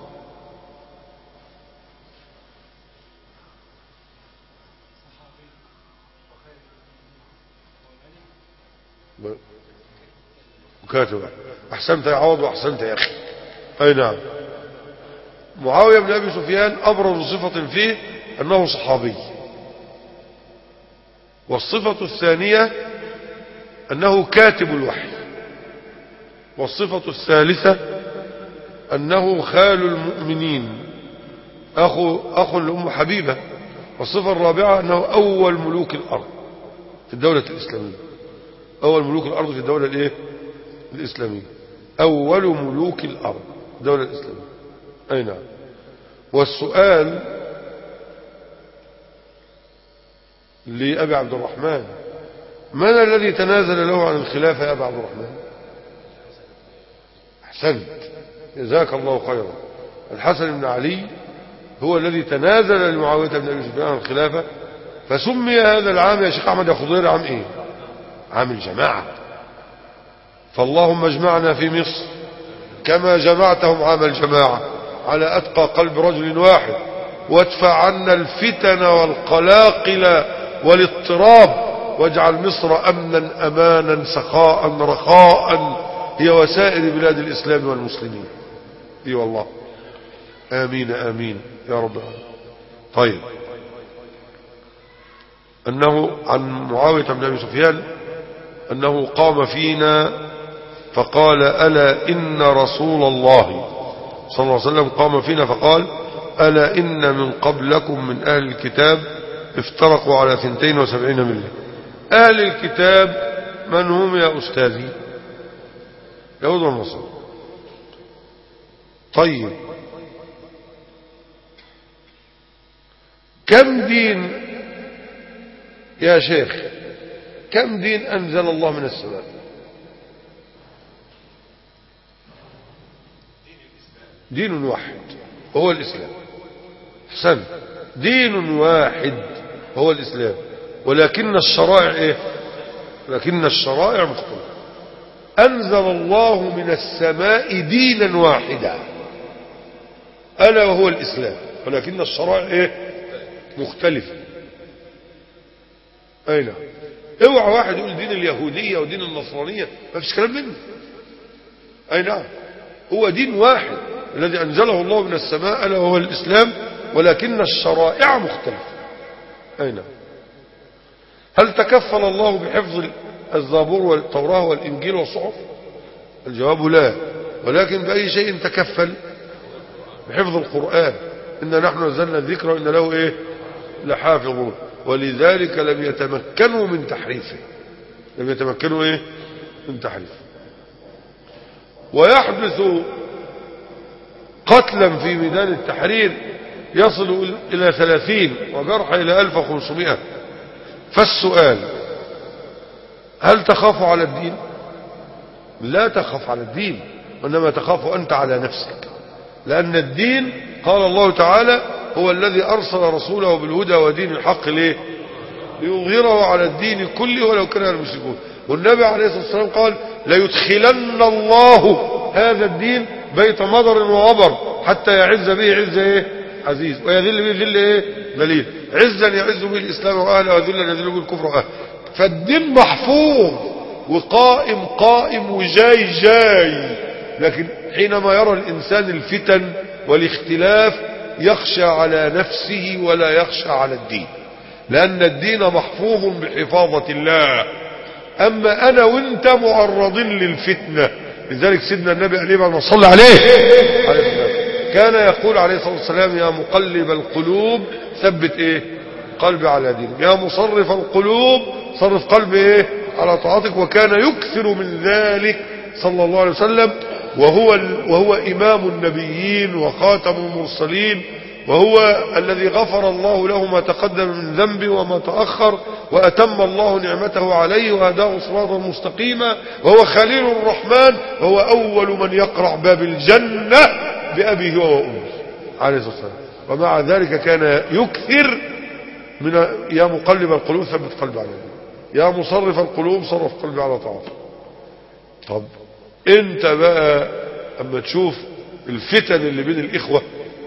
A: مكاتبة. أحسنت يا عوض وأحسنت يا أخي. أي نعم. معاوية بن أبي سفيان أبرز صفة فيه أنه صحابي، والصفة الثانية أنه كاتب الوحي، والصفة الثالثة أنه خال المؤمنين أخو, أخو لأم حبيبة، والصفة الرابعة أنه أول ملوك الأرض في الدولة الإسلامية. أول ملوك الأرض في الدولة الإيه؟ الإسلامية. أول ملوك الأرض الدولة الإسلامية. أي نعم. والسؤال لأبي عبد الرحمن: من الذي تنازل له عن الخلافة يا أبي عبد الرحمن؟ أحسنت، جزاك الله خيرا. الحسن بن علي هو الذي تنازل لمعاوية بن أبي سفيان عن الخلافة، فسمي هذا العام يا شيخ أحمد يا خضير عام إيه؟ عام الجماعة. فاللهم اجمعنا في مصر كما جمعتهم عام الجماعة على أتقى قلب رجل واحد، وادفع عنا الفتن والقلاقل والاضطراب، واجعل مصر أمنا أمانا سخاء رخاء هي وسائر بلاد الإسلام والمسلمين. اي والله. آمين آمين يا رب العالمين. طيب. أنه عن معاوية بن أبي سفيان أنه قام فينا فقال: ألا إن رسول الله صلى الله عليه وسلم قام فينا فقال: ألا إن من قبلكم من أهل الكتاب افترقوا على ثنتين وسبعين ملة. أهل الكتاب من هم يا أستاذي؟ يهود والنصارى. طيب، كم دين يا شيخ؟ كم دين أنزل الله من السماء؟ دين واحد وهو الإسلام. حسن، دين واحد هو الإسلام، ولكن الشرائع إيه؟ لكن الشرائع مختلفة. أنزل الله من السماء دينا واحدا ألا وهو الإسلام، ولكن الشرائع إيه؟ مختلفة. أين اوعى واحد يقول دين اليهودية ودين النصرانية، ما فيش كلام منه. أي نعم، هو دين واحد الذي أنزله الله من السماء ألا وهو الإسلام، ولكن الشرائع مختلفة. أي نعم. هل تكفل الله بحفظ الزبور والتوراة والإنجيل والصحف؟ الجواب لا، ولكن بأي شيء تكفل؟ بحفظ القرآن. إن نحن نزلنا الذكر وإن له إيه لحافظون. ولذلك لم يتمكنوا من تحريفه، لم يتمكنوا إيه من تحريفه. ويحدث قتلا في ميدان التحرير يصل إلى ثلاثين وجرح إلى ألف وخمسمائة. فالسؤال: هل تخاف على الدين؟ لا تخاف على الدين، وإنما تخاف أنت على نفسك، لأن الدين قال الله تعالى: هو الذي أرسل رسوله بالهدى ودين الحق ليه؟ ليظهره على الدين كله ولو كره المشركون. والنبي عليه الصلاة والسلام قال: ليدخلن الله هذا الدين بيت مضر ووبر حتى يعز به عز ايه عزيز ويذل به ذل ايه ذليل. عزا يعز به الإسلام وأهله، وذلا يذل به الكفر وأهله. فالدين محفوظ وقائم قائم وجاي جاي، لكن حينما يرى الإنسان الفتن والاختلاف يخشى على نفسه ولا يخشى على الدين، لأن الدين محفوظ بحفاظة الله. أما أنا وانت معرضين للفتنة. لذلك سيدنا النبي عليه الصلاة والسلام صلى عليه كان يقول عليه الصلاة والسلام: يا مقلب القلوب ثبت ايه قلبي على دينك، يا مصرف القلوب صرف قلبي ايه على طاعتك. وكان يكثر من ذلك صلى الله عليه وسلم، وهو, وهو إمام النبيين وخاتم المرسلين، وهو الذي غفر الله له ما تقدم من ذنبه وما تأخر، وأتم الله نعمته عليه وهداه صراطا مستقيما، وهو خليل الرحمن، وهو أول من يقرع باب الجنة بأبيه وأمه عليه الصلاة والسلام. ومع ذلك كان يكثر من يا مقلب القلوب ثبت قلبي على دينك، يا مصرف القلوب صرف قلبي على طاعتك. طب انت بقى اما تشوف الفتن اللي بين الإخوة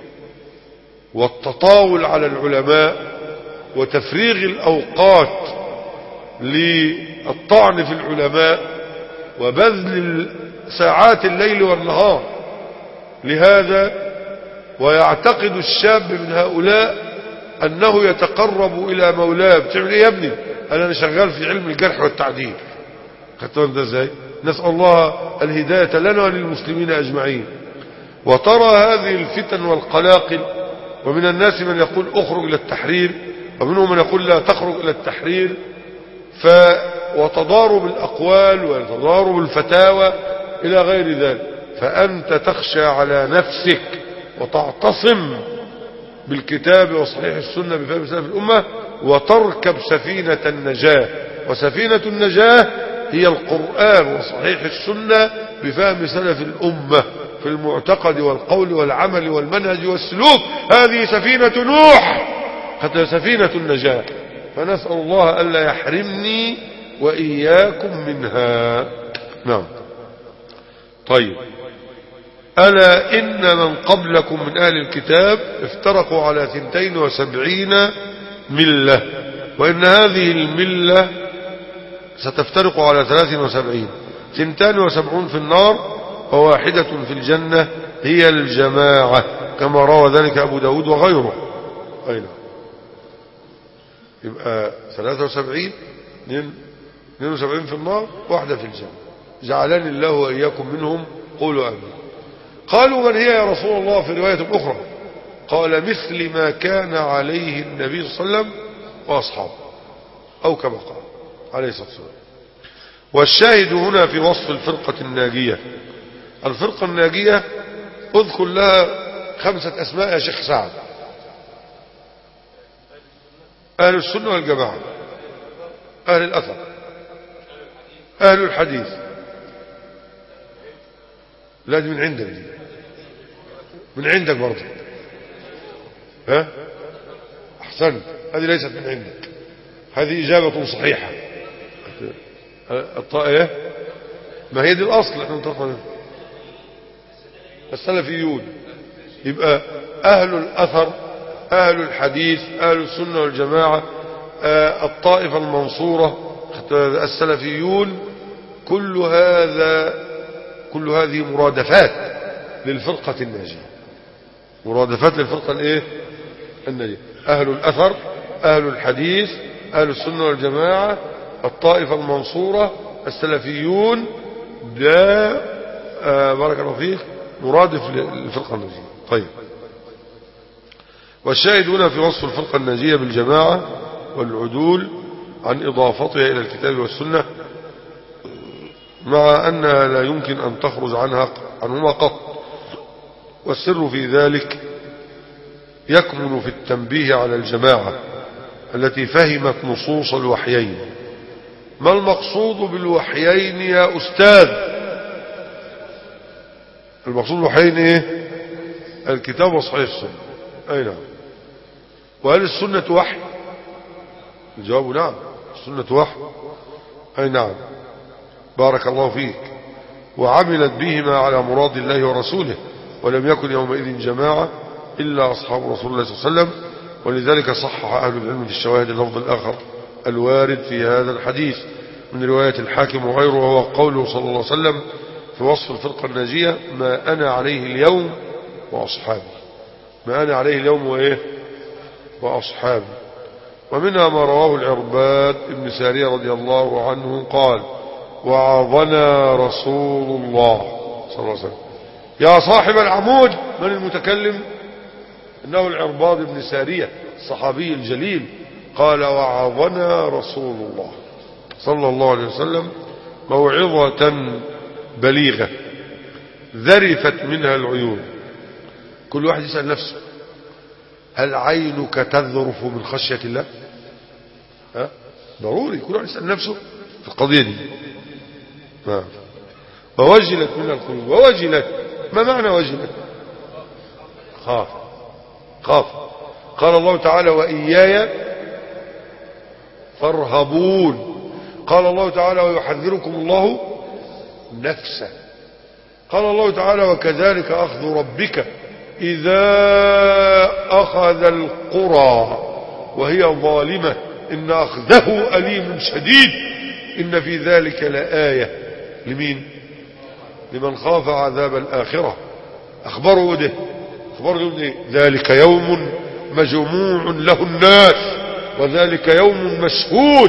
A: والتطاول على العلماء وتفريغ الأوقات للطعن في العلماء وبذل ساعات الليل والنهار لهذا، ويعتقد الشاب من هؤلاء أنه يتقرب إلى مولاه. بتعمل إيه يا ابني؟ أنا شغال في علم الجرح والتعديل. خدتوا ده ازاي؟ نسأل الله الهداية لنا وللمسلمين أجمعين. وترى هذه الفتن والقلاقل، ومن الناس من يقول اخرج إلى التحرير، ومنهم من يقول لا تخرج إلى التحرير، ف وتضارب الأقوال وتضارب الفتاوى إلى غير ذلك. فأنت تخشى على نفسك وتعتصم بالكتاب وصحيح السنة بفهم سلف الأمة، وتركب سفينة النجاة. وسفينة النجاة هي القرآن وصحيح السنة بفهم سلف الأمة في المعتقد والقول والعمل والمنهج والسلوك. هذه سفينة نوح، حتى سفينة النجاة. فنسأل الله ألا يحرمني وإياكم منها. نعم. طيب، ألا إن من قبلكم من أهل الكتاب افترقوا على ثنتين وسبعين ملة، وإن هذه الملة ستفترق على ثلاث وسبعين، ثنتان وسبعون في النار وواحدة في الجنة هي الجماعة، كما روى ذلك أبو داود وغيره. أين يبقى ثلاثة وسبعين، اثنين وسبعين في النار، واحدة في الجنة. جعلني الله وإياكم منهم، قولوا آمين. قالوا: من هي يا رسول الله؟ في رواية أخرى قال: مثل ما كان عليه النبي صلى الله عليه وسلم وأصحابه، أو كما قال عليه الصلاة والسلام. والشاهد هنا في وصف الفرقة الناجية. الفرقة الناجية اذكر لها خمسة أسماء يا شيخ سعد. أهل السنة والجماعة، أهل الأثر، أهل الحديث. لا دي من عندك، دي من عندك برضه. ها أحسنت، هذه ليست من عندك، هذه إجابة صحيحة. الطائية ما هي دي الأصل. احنا نطلقنا السلفيون، يبقى أهل الأثر، أهل الحديث، أهل السنة والجماعة، الطائفة المنصورة، السلفيون. كل هذا كل هذه مرادفات للفرقة الناجية، مرادفات للفرقة الايه الناجية. أهل الأثر، أهل الحديث، أهل السنة والجماعة، الطائفة المنصورة، السلفيون، ده آه بارك الله فيك مرادف للفرقة الناجية. طيب، والشاهد هنا في وصف الفرقة الناجية بالجماعة والعدول عن إضافتها إلى الكتاب والسنة، مع أنها لا يمكن أن تخرج عنها عنهما قط، والسر في ذلك يكمن في التنبيه على الجماعة التي فهمت نصوص الوحيين. ما المقصود بالوحيين يا أستاذ؟ المقصود بالوحيين إيه؟ الكتاب وصحيح السنة. أي نعم. وهل السنة وحي؟ الجواب نعم، السنة وحي. أي نعم، بارك الله فيك. وعملت بهما على مراد الله ورسوله، ولم يكن يومئذ جماعة إلا أصحاب رسول الله صلى الله عليه وسلم. ولذلك صحح أهل العلم في الشواهد اللفظ الآخر الوارد في هذا الحديث من رواية الحاكم وغيره، وهو قوله صلى الله عليه وسلم في وصف الفرقة الناجية: ما أنا عليه اليوم وأصحابي. ما أنا عليه اليوم وإيه؟ وأصحابي. ومنها ما رواه العرباد ابن سارية رضي الله عنه قال: وعظنا رسول الله صلى الله عليه وسلم. يا صاحب العمود، من المتكلم؟ إنه العرباد ابن سارية الصحابي الجليل. قال: وعظنا رسول الله صلى الله عليه وسلم موعظة بليغة ذرفت منها العيون. كل واحد يسأل نفسه: هل عينك تذرف من خشية الله؟ ها؟ ضروري كل واحد يسأل نفسه في القضية دي. نعم. ووجلت منها القلوب. ووجلت، ما معنى وجلت؟ خاف. خاف. قال الله تعالى: وإياي فارهبون. قال الله تعالى: ويحذركم الله نفسه. قال الله تعالى: وكذلك أخذ ربك إذا أخذ القرى وهي ظالمة إن أخذه أليم شديد إن في ذلك لآية. لمين؟ لمن خاف عذاب الآخرة. أخبره ده أخبره ده ذلك يوم مجموع له الناس وذلك يوم مشهود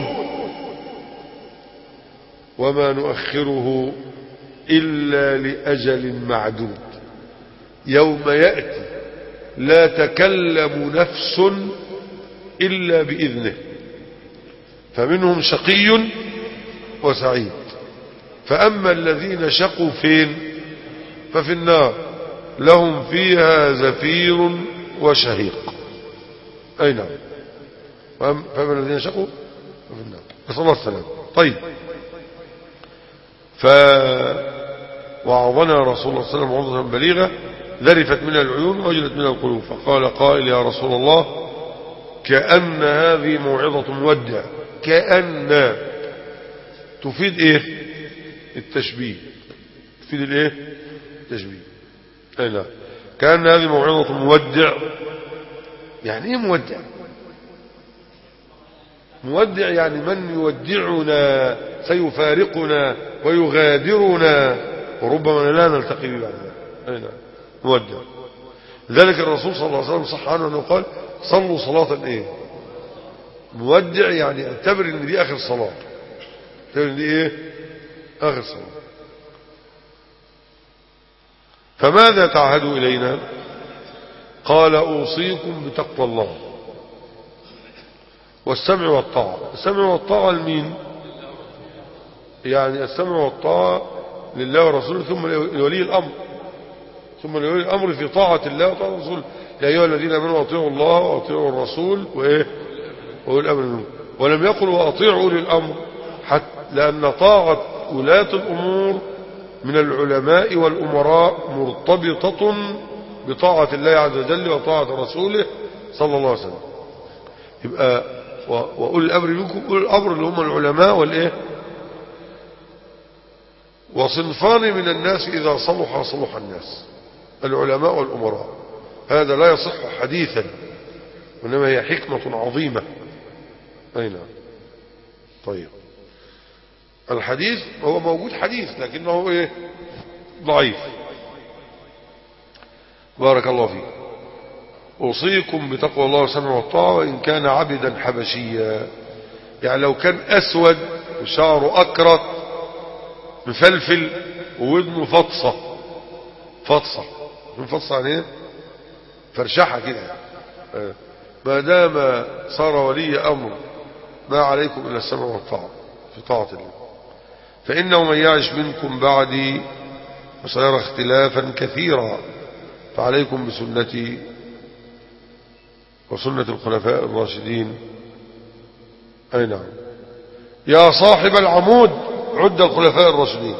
A: وما نؤخره إلا لأجل معدود يوم يأتي لا تكلم نفس إلا بإذنه فمنهم شقي وسعيد. فأما الذين شقوا فين؟ ففي النار لهم فيها زفير وشهيق. أي نعم. فأما الذين شقوا ففي النار، نسأل الله السلام. طيب، ف وعظنا رسول الله صلى الله عليه وسلم موعظة بليغة ذرفت منها العيون ووجلت منها القلوب. فقال قائل: يا رسول الله، كأن هذه موعظة مودع. كأن تفيد ايه؟ التشبيه. تفيد الايه؟ التشبيه. اي لا. كأن هذه موعظة مودع. يعني ايه مودع؟ مودع يعني من يودعنا سيفارقنا ويغادرنا وربما لا نلتقي به بعد ذلك. اي نعم، مودع. ذلك الرسول صلى الله عليه وسلم صح عنه انه قال: صلوا صلاة ايه؟ مودع يعني اعتبر ان دي اخر صلاة. اعتبر ان دي ايه؟ اخر صلاة. فماذا تعهدوا الينا؟ قال: اوصيكم بتقوى الله والسمع والطاعة. السمع والطاعة لمين؟ يعني السمع والطاعة لله ورسوله ثم لولي الامر ثم لولي الامر في طاعة الله وطاعة الرسول. يا ايها الذين امنوا اطيعوا الله واطيعوا الرسول وايه واولي الامر منكم. ولم يقل واطيعوا اولي الامر، حتى لان طاعة ولاة الامور من العلماء والامراء مرتبطة بطاعة الله عز وجل وطاعة رسوله صلى الله عليه وسلم. يبقى واولي الامر منكم، اولي الامر اللي هم العلماء والايه. وصنفان من الناس إذا صلح صلح الناس: العلماء والأمراء. هذا لا يصح حديثا وإنما هي حكمة عظيمة. أي نعم. طيب، الحديث هو موجود حديث لكنه إيه؟ ضعيف. بارك الله فيك. أوصيكم بتقوى الله والسمع والطاعة وإن كان عبدا حبشيا. يعني لو كان أسود وشعره أكرت مفلفل وودنه فطسة فطسة فطسة يعني ايه؟ فرشحة كده. ما دام صار ولي أمر ما عليكم إلا السمع والطاعة في طاعة الله. فإنه من يعش منكم بعدي وسيرى اختلافا كثيرا فعليكم بسنتي وسنة الخلفاء الراشدين. أي نعم. يا صاحب العمود عد الخلفاء الراشدين.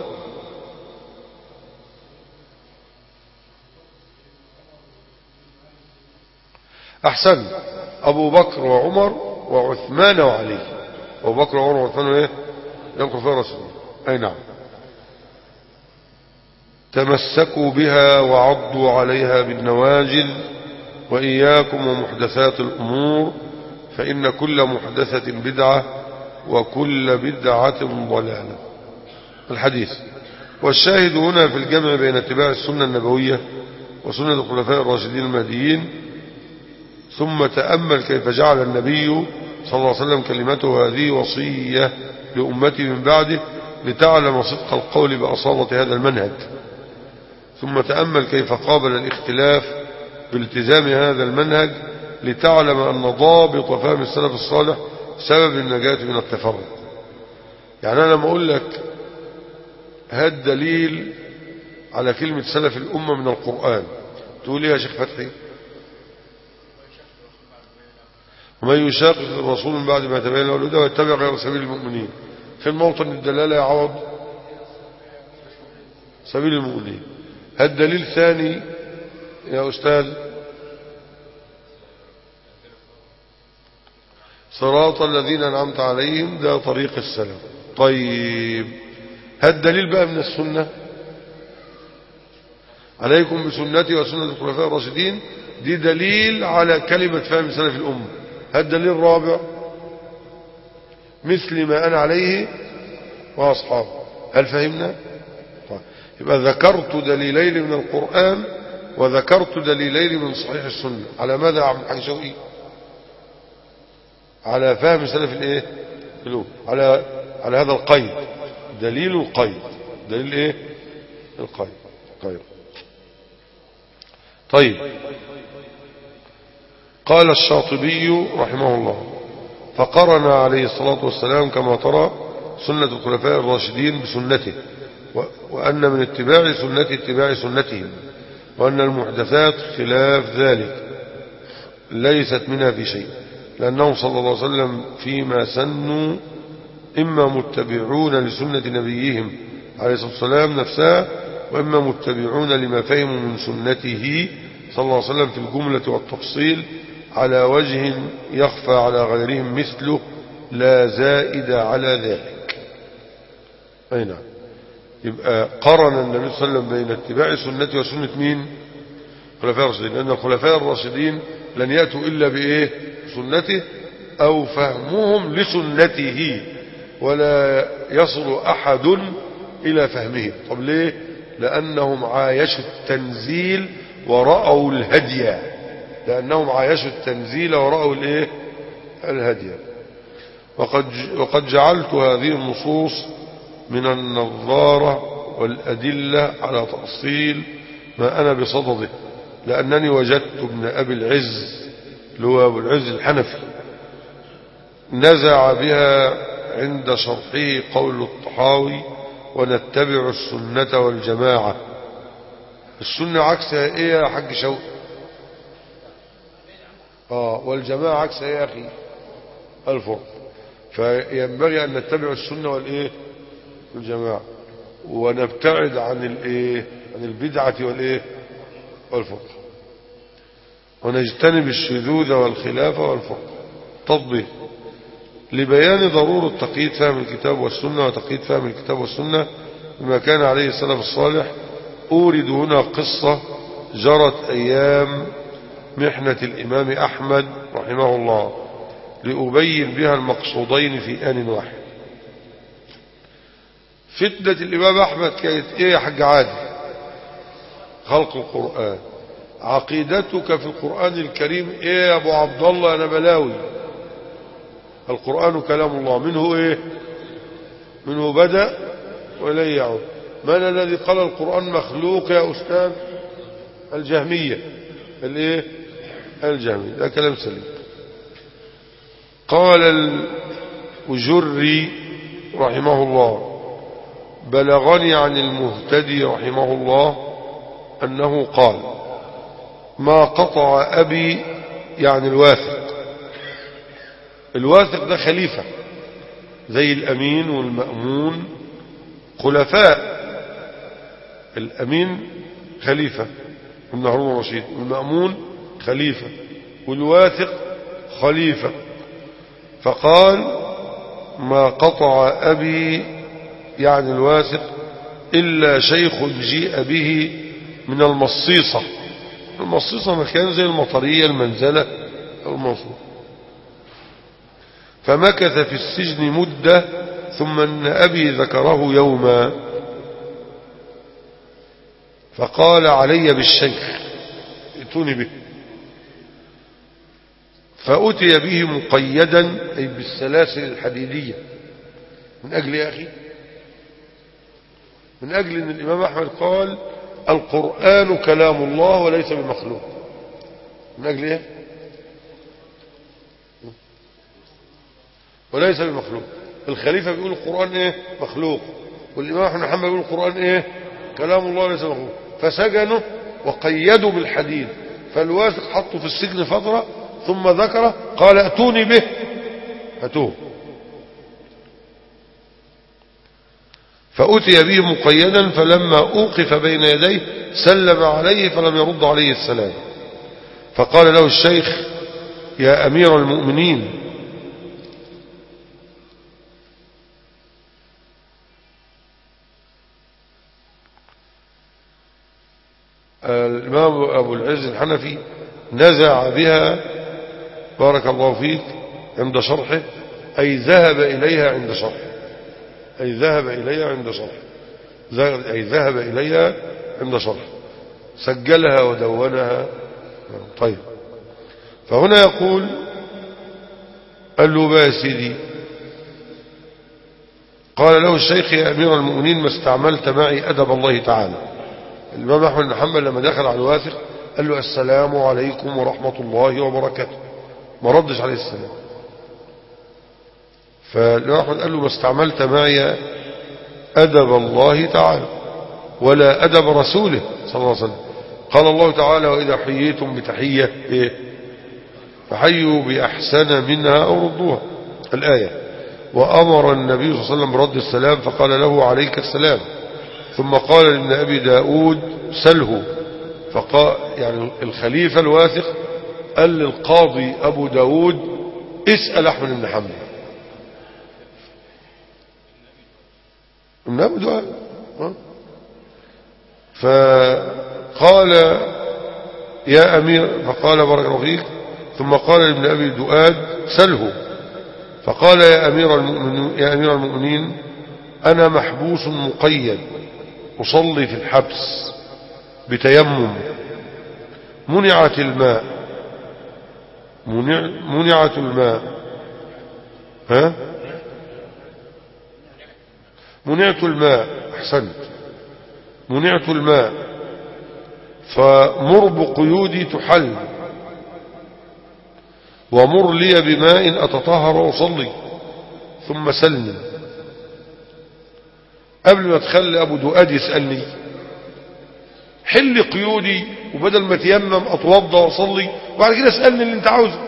A: أحسن. أبو بكر وعمر وعثمان وعلي. أبو بكر وعمر وعثمان وإيه؟ الخلفاء الراشدين. أي نعم. تمسكوا بها وعضوا عليها بالنواجذ وإياكم ومحدثات الأمور فإن كل محدثة بدعة وكل بدعة ضلالة. الحديث. والشاهد هنا في الجمع بين اتباع السنة النبوية وسنة الخلفاء الراشدين المهديين. ثم تأمل كيف جعل النبي صلى الله عليه وسلم كلمته هذه وصية لأمته من بعده لتعلم صدق القول بأصالة هذا المنهج. ثم تأمل كيف قابل الاختلاف بالتزام هذا المنهج لتعلم أن ضابط فهم السلف الصالح سبب النجاة من التفرق. يعني أنا لما أقول لك هذا الدليل على كلمة سلف الأمة من القرآن تقول إيه يا شيخ فتحي؟ ومن يشاقق الرسول من بعد ما تبين له الهدى ويتبع غير سبيل المؤمنين. في الموطن الدلالة يعوض سبيل المؤمنين. هذا الدليل ثاني يا أستاذ صراط الذين أنعمت عليهم ده طريق السلام. طيب هذا الدليل بقى من السنة عليكم بسنتي وسنة الخلفاء الراشدين دي دليل على كلمة فهم سلف الأمة. هذا الدليل الرابع مثل ما أنا عليه وأصحابه. هل فهمنا؟ طيب. يبقى ذكرت دليلين من القرآن وذكرت دليلين من صحيح السنة. على ماذا يا عم الحاج شوقي؟ على فهم سلف الايه الأمة. على على هذا القيد دليل القيد دليل ايه القيد. طيب طيب قال الشاطبي رحمه الله فقرن عليه الصلاة والسلام كما ترى سنة الخلفاء الراشدين بسنته وأن من اتباع سنته اتباع سنتهم وأن المحدثات خلاف ذلك ليست منها في شيء لأنهم صلى الله عليه وسلم فيما سنوا إما متبعون لسنة نبيهم عليه الصلاة والسلام نفسها وإما متبعون لما فهموا من سنته صلى الله عليه وسلم في الجملة والتفصيل على وجه يخفى على غيرهم مثله لا زائد على ذلك. أي نعم. يبقى قرن النبي صلى الله عليه وسلم بين اتباع سنته وسنة مين؟ الخلفاء الراشدين. لأن الخلفاء الراشدين لن يأتوا إلا بإيه؟ سنته أو فهمهم لسنته ولا يصل أحد إلى فهمهم. طب ليه؟ لأنهم عايشوا التنزيل ورأوا الهدي. لأنهم عايشوا التنزيل ورأوا الإيه؟ الهدي. وقد وقد جعلت هذه النصوص من النظارة والأدلة على تأصيل ما أنا بصدده لأنني وجدت ابن أبي العز اللي هو أبو العز الحنفي نزع بها عند شرحه قول الطحاوي ونتبع السنة والجماعة. السنة عكسها ايه يا حاج شوقي؟ اه والجماعة عكسها ايه يا اخي؟ الفرق. فينبغي ان نتبع السنة والايه والجماعة ونبتعد عن الايه عن البدعة والايه والفرق ونجتنب الشذوذ والخلاف والفرق. تطبيق لبيان ضرورة تقييد فهم الكتاب والسنة وتقييد فهم الكتاب والسنة بما كان عليه السلف الصالح أورد هنا قصة جرت أيام محنة الإمام أحمد رحمه الله لأبين بها المقصودين في آن واحد. فتنة الإمام أحمد كانت إيه يا حاج عادي؟ خلق القرآن. عقيدتك في القرآن الكريم إيه يا أبو عبد الله أنا بلاوي؟ القرآن كلام الله، منه إيه؟ منه بدأ وإليه يعود. من الذي قال القرآن مخلوق يا أستاذ؟ الجهمية. الإيه؟ الجهمية. ده كلام سليم. قال الأجري رحمه الله: بلغني عن المهتدي رحمه الله أنه قال: ما قطع أبي، يعني الواثق. الواثق ده خليفة زي الأمين والمأمون خلفاء. الأمين خليفة ابن هارون الرشيد، والمأمون خليفة، والواثق خليفة. فقال: ما قطع أبي، يعني الواثق، إلا شيخ جيء به من المصيصة. المصيصة مكان زي المطرية، المنزلة أو المنصور. فمكث في السجن مدة، ثم أن أبي ذكره يوما فقال: علي بالشيخ، ائتوني به. فأتي به مقيدا، أي بالسلاسل الحديدية. من أجل يا أخي، من أجل أن الإمام أحمد قال: القرآن كلام الله وليس بمخلوق. من أجل إيه؟ وليس بمخلوق. الخليفة بيقول القرآن إيه؟ مخلوق. والإمام أحمد محمد بيقول القرآن إيه؟ كلام الله وليس بمخلوق. فسجنوا وقيدوا بالحديد. فالواثق حطوا في السجن فترة، ثم ذكره قال: ائتوني به. أتوه. فأتي به مقيدا، فلما أوقف بين يديه سلم عليه فلم يرد عليه السلام. فقال له الشيخ: يا أمير المؤمنين، الإمام أبو العز الحنفي نزع بها بارك الله فيك عند شرحه، أي ذهب إليها عند شرحه، أي ذهب إليها عند شرحه، أي ذهب إليها عند شرحه، سجلها ودونها. طيب، فهنا يقول: قال له: بقى يا سيدي، قال له الشيخ: يا أمير المؤمنين، ما استعملت معي أدب الله تعالى. الإمام أحمد بن حنبل لما دخل على الواثق قال له: السلام عليكم ورحمة الله وبركاته. ما ردش عليه السلام. فالإمام أحمد قال له: ما استعملت معي أدب الله تعالى ولا أدب رسوله صلى الله عليه وسلم. قال الله تعالى: وإذا حييتم بتحية إيه؟ فحيوا بأحسن منها أو ردوها. الآية. وأمر النبي صلى الله عليه وسلم برد السلام، فقال له: عليك السلام. ثم قال لابن أبي داود: سله. فقال، يعني الخليفة الواثق قال للقاضي أبو داود: اسأل أحمد بن حنبل. ابن أبي داود. فقال: يا أمير، فقال: بارك الله فيك. ثم قال لابن أبي دؤاد: سله. فقال: يا أمير المؤمنين, يا أمير المؤمنين أنا محبوس مقيد، أصلي في الحبس بتيمم، منعت الماء، منع منعت الماء ها منعت الماء أحسنت منعت الماء فمر بقيودي تحل، ومر لي بماء أتطهر وأصلي، ثم سلني. قبل ما تخلي أبو دؤاد يسألني حل قيودي، وبدل ما تيمم أتوضى وأصلي، وبعد كده اسألني اللي انت عاوزه.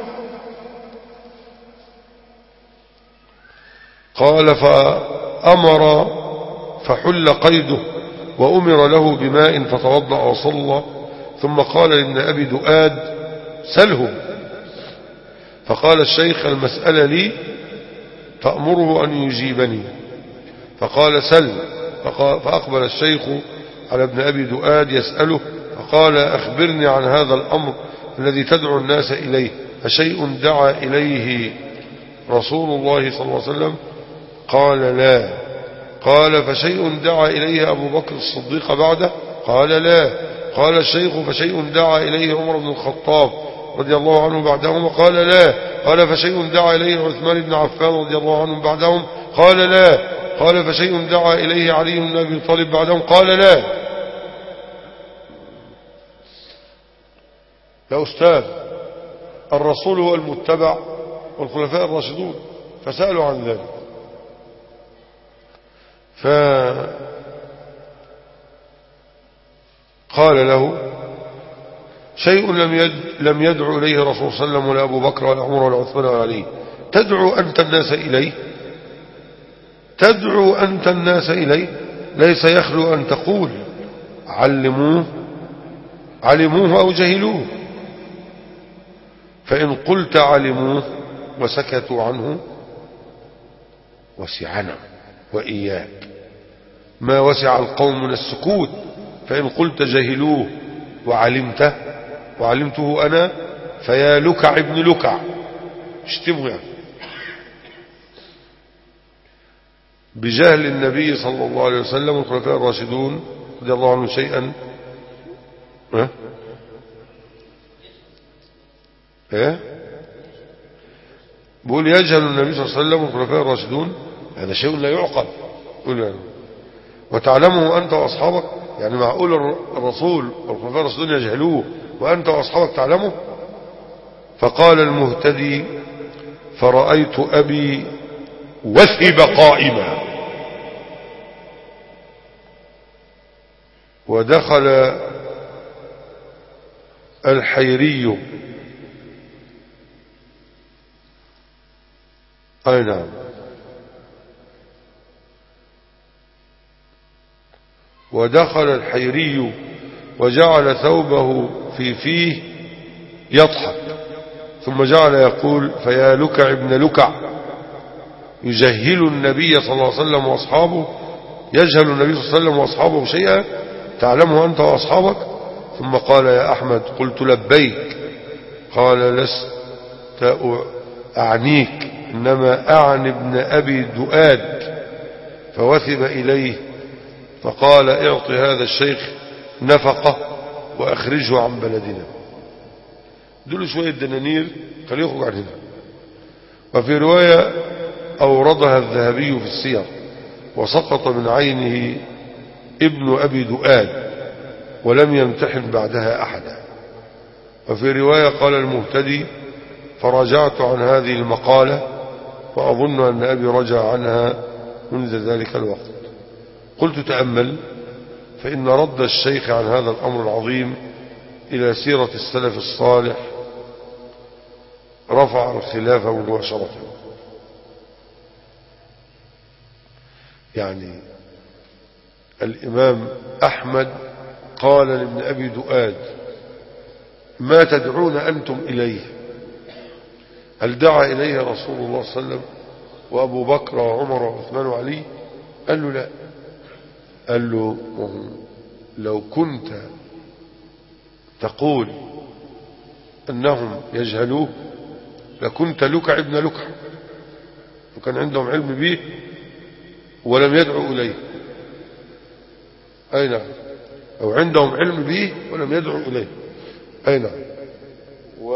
A: قال: فأمر فحل قيده، وأمر له بماء فتوضأ وصلى. ثم قال لابن أبي دؤاد: سله. فقال الشيخ: المسألة لي، فأمره أن يجيبني. فقال: سل. فأقبل الشيخ على ابن أبي دؤاد يسأله، فقال: أخبرني عن هذا الأمر الذي تدعو الناس إليه، أشيء دعا إليه رسول الله صلى الله عليه وسلم؟ قال: لا. قال: فشيء دعا إليه أبو بكر الصديق بعده؟ قال: لا. قال الشيخ: فشيء دعا إليه عمر بن الخطاب رضي الله عنه بعدهم قال لا. قال فشيء دعا إليه عثمان بن عفان رضي الله عنه بعدهم قال لا. قال فشيء دعا إليه علي بن أبي طالب بعدهم قال لا. يا أستاذ، الرسول هو المتبع والخلفاء الراشدون، فسألوا عن ذلك. فقال له شيء لم يد لم يدعو إليه الرسول صلى الله عليه وسلم ولا أبو بكر ولا عمر ولا عثمان ولا علي، تدعو أنت الناس إليه؟ تدعو أنت الناس إليه؟ ليس يخلو أن تقول علموه علموه أو جهلوه، فإن قلت علموه وسكتوا عنه وسعنا وإياك ما وسع القوم من السكوت، فإن قلت جهلوه وعلمته وعلمته أنا فيا لكع ابن لكع، اشتمه يعني بجهل النبي صلى الله عليه وسلم والخلفاء الراشدون رضي الله عنهم شيئا. ها ايه بقول يجهل النبي صلى الله عليه وسلم والخلفاء الراشدون، هذا شيء لا يعقل. قول يعني وتعلمه أنت وأصحابك، يعني معقول الرسول والخلفاء الراشدون يجهلوه وأنت وأصحابك تعلمه؟ فقال المهتدي فرأيت أبي وثب قائما ودخل الحيري، أي نعم، ودخل الحيري وجعل ثوبه في فيه يضحك، ثم جعل يقول فيا لكع ابن لكع، يجهل النبي صلى الله عليه وسلم وأصحابه، يجهل النبي صلى الله عليه وسلم وأصحابه شيئا تعلمه أنت وأصحابك. ثم قال يا أحمد قلت لبيك. قال لست أعنيك، إنما أعني ابن أبي دؤاد. فوثب إليه فقال اعطي هذا الشيخ نفقة وأخرجه عن بلدنا، دول شوية دنانير خليه يخرج عن هنا. وفي رواية أوردها الذهبي في السير وسقط من عينه ابن أبي دؤاد ولم يمتحن بعدها أحدا. وفي رواية قال المهتدي فرجعت عن هذه المقالة وأظن أن أبي رجع عنها منذ ذلك الوقت. قلت تأمل، فإن رد الشيخ عن هذا الأمر العظيم إلى سيرة السلف الصالح رفع الخلافة مباشرة. يعني الإمام أحمد قال لابن أبي دؤاد ما تدعون أنتم إليه؟ هل دعا إليه رسول الله صلى الله عليه وسلم وأبو بكر وعمر وعثمان وعلي؟ قال له لا. قال له لو كنت تقول أنهم يجهلوه لكنت لكع ابن لكع، وكان عندهم علم به ولم يدعوا إليه. أي نعم، أو عندهم علم به ولم يدعوا إليه. أي نعم. و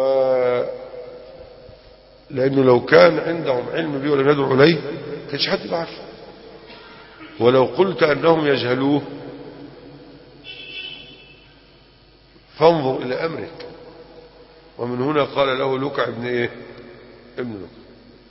A: لأنه لو كان عندهم علم به ولم يدعوا إليه كانش حد يعرف. ولو قلت أنهم يجهلوه فانظر إلى أمرك. ومن هنا قال له لكع ابن إيه؟ ابن لكع.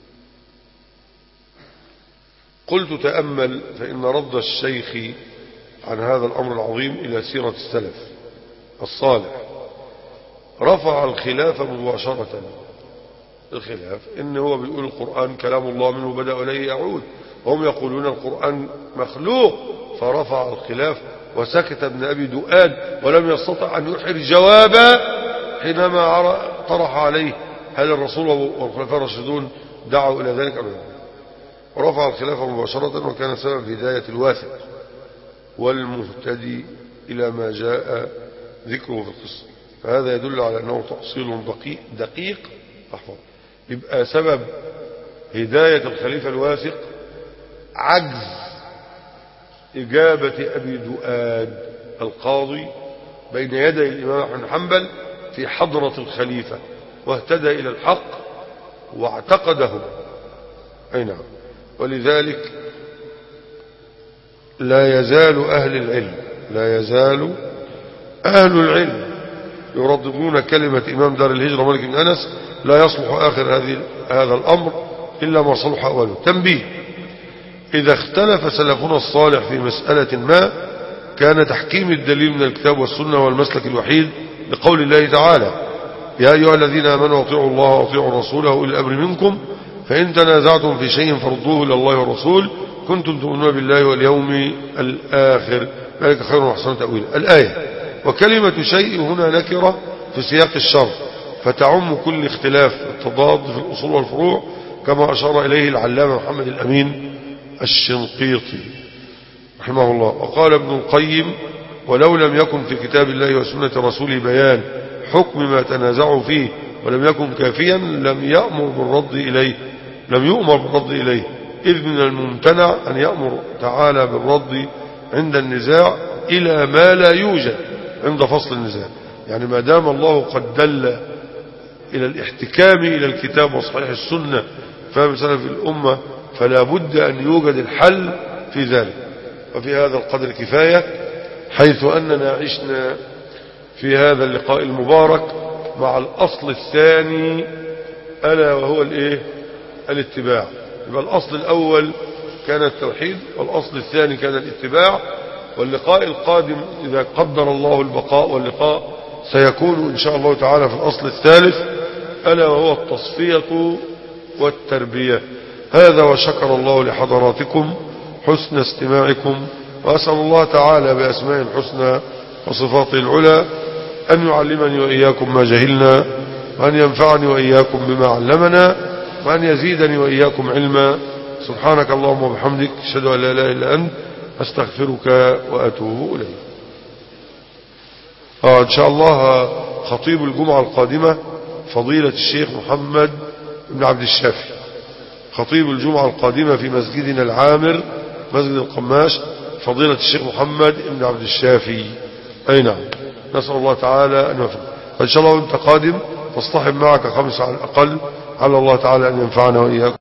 A: قلت تأمل، فإن رد الشيخ عن هذا الأمر العظيم إلى سيرة السلف الصالح رفع الخلاف مباشرة. الخلاف إن هو بيقول القرآن كلام الله منه بدأ إليه يعود، وهم يقولون القرآن مخلوق، فرفع الخلاف وسكت ابن أبي دؤاد ولم يستطع أن يحر جوابا حينما طرح عليه هل الرسول والخلفاء الراشدون دعوا إلى ذلك أم لا. ورفع الخلاف مباشرة، وكان سبب هداية الواثق والمهتدي إلى ما جاء ذكره في القصة. فهذا يدل على أنه تأصيل دقيق, دقيق أحفظ. يبقى سبب هداية الخليفة الواثق عجز إجابة أبي دؤاد القاضي بين يدي الإمام أحمد بن حنبل في حضرة الخليفة، واهتدى إلى الحق واعتقده. أي نعم. ولذلك لا يزال أهل العلم لا يزال أهل العلم يرددون كلمة إمام دار الهجرة مالك بن أنس: لا يصلح آخر هذه هذا الأمر إلا ما صلح أوله. تنبيه: إذا اختلف سلفنا الصالح في مسألة ما كان تحكيم الدليل من الكتاب والسنة والمسلك الوحيد لقول الله تعالى: يا أيها الذين آمنوا اطيعوا الله واطيعوا الرسول وأولي الأمر منكم فإن تنازعتم في شيء فردوه إلى الله والرسول كنتم تؤمنون بالله واليوم الآخر ذلك خير وأحسن تأويلا. الآية. وكلمة شيء هنا نكرة في سياق الشر فتعم كل اختلاف التضاد في الأصول والفروع كما أشار إليه العلامة محمد الأمين الشنقيطي رحمه الله. وقال ابن القيم: ولو لم يكن في كتاب الله وسنة رسوله بيان حكم ما تنازعوا فيه ولم يكن كافيا لم يأمر بالرد إليه لم يؤمر بالرد إليه إذ من الممتنع أن يأمر تعالى بالرد عند النزاع إلى ما لا يوجد عند فصل النزاع. يعني ما دام الله قد دل إلى الاحتكام إلى الكتاب وصحيح السنة فهم سلف الأمة فلا بد أن يوجد الحل في ذلك. وفي هذا القدر كفاية حيث أننا عشنا في هذا اللقاء المبارك مع الأصل الثاني ألا وهو الإيه؟ الاتباع. يبقى الأصل الأول كان التوحيد والأصل الثاني كان الاتباع. واللقاء القادم إذا قدر الله البقاء واللقاء سيكون إن شاء الله تعالى في الأصل الثالث ألا وهو التصفية والتربية. هذا وشكر الله لحضراتكم حسن استماعكم وأسأل الله تعالى بأسماء الحسنى وصفاته العلى أن يعلمني وإياكم ما جهلنا وأن ينفعني وإياكم بما علمنا وأن يزيدني وإياكم علما. سبحانك اللهم وبحمدك أشهد أن لا إله إلا أنت أستغفرك وأتوب إليك. آه إن شاء الله خطيب الجمعة القادمة فضيلة الشيخ محمد بن عبد الشافي خطيب الجمعة القادمة في مسجدنا العامر مسجد القماش فضيلة الشيخ محمد بن عبد الشافي. أي نعم. نسأل الله تعالى أن يوفقنا. فإن شاء الله وأنت قادم تصطحب معك خمسة على الأقل على الله تعالى أن ينفعنا وإياكم.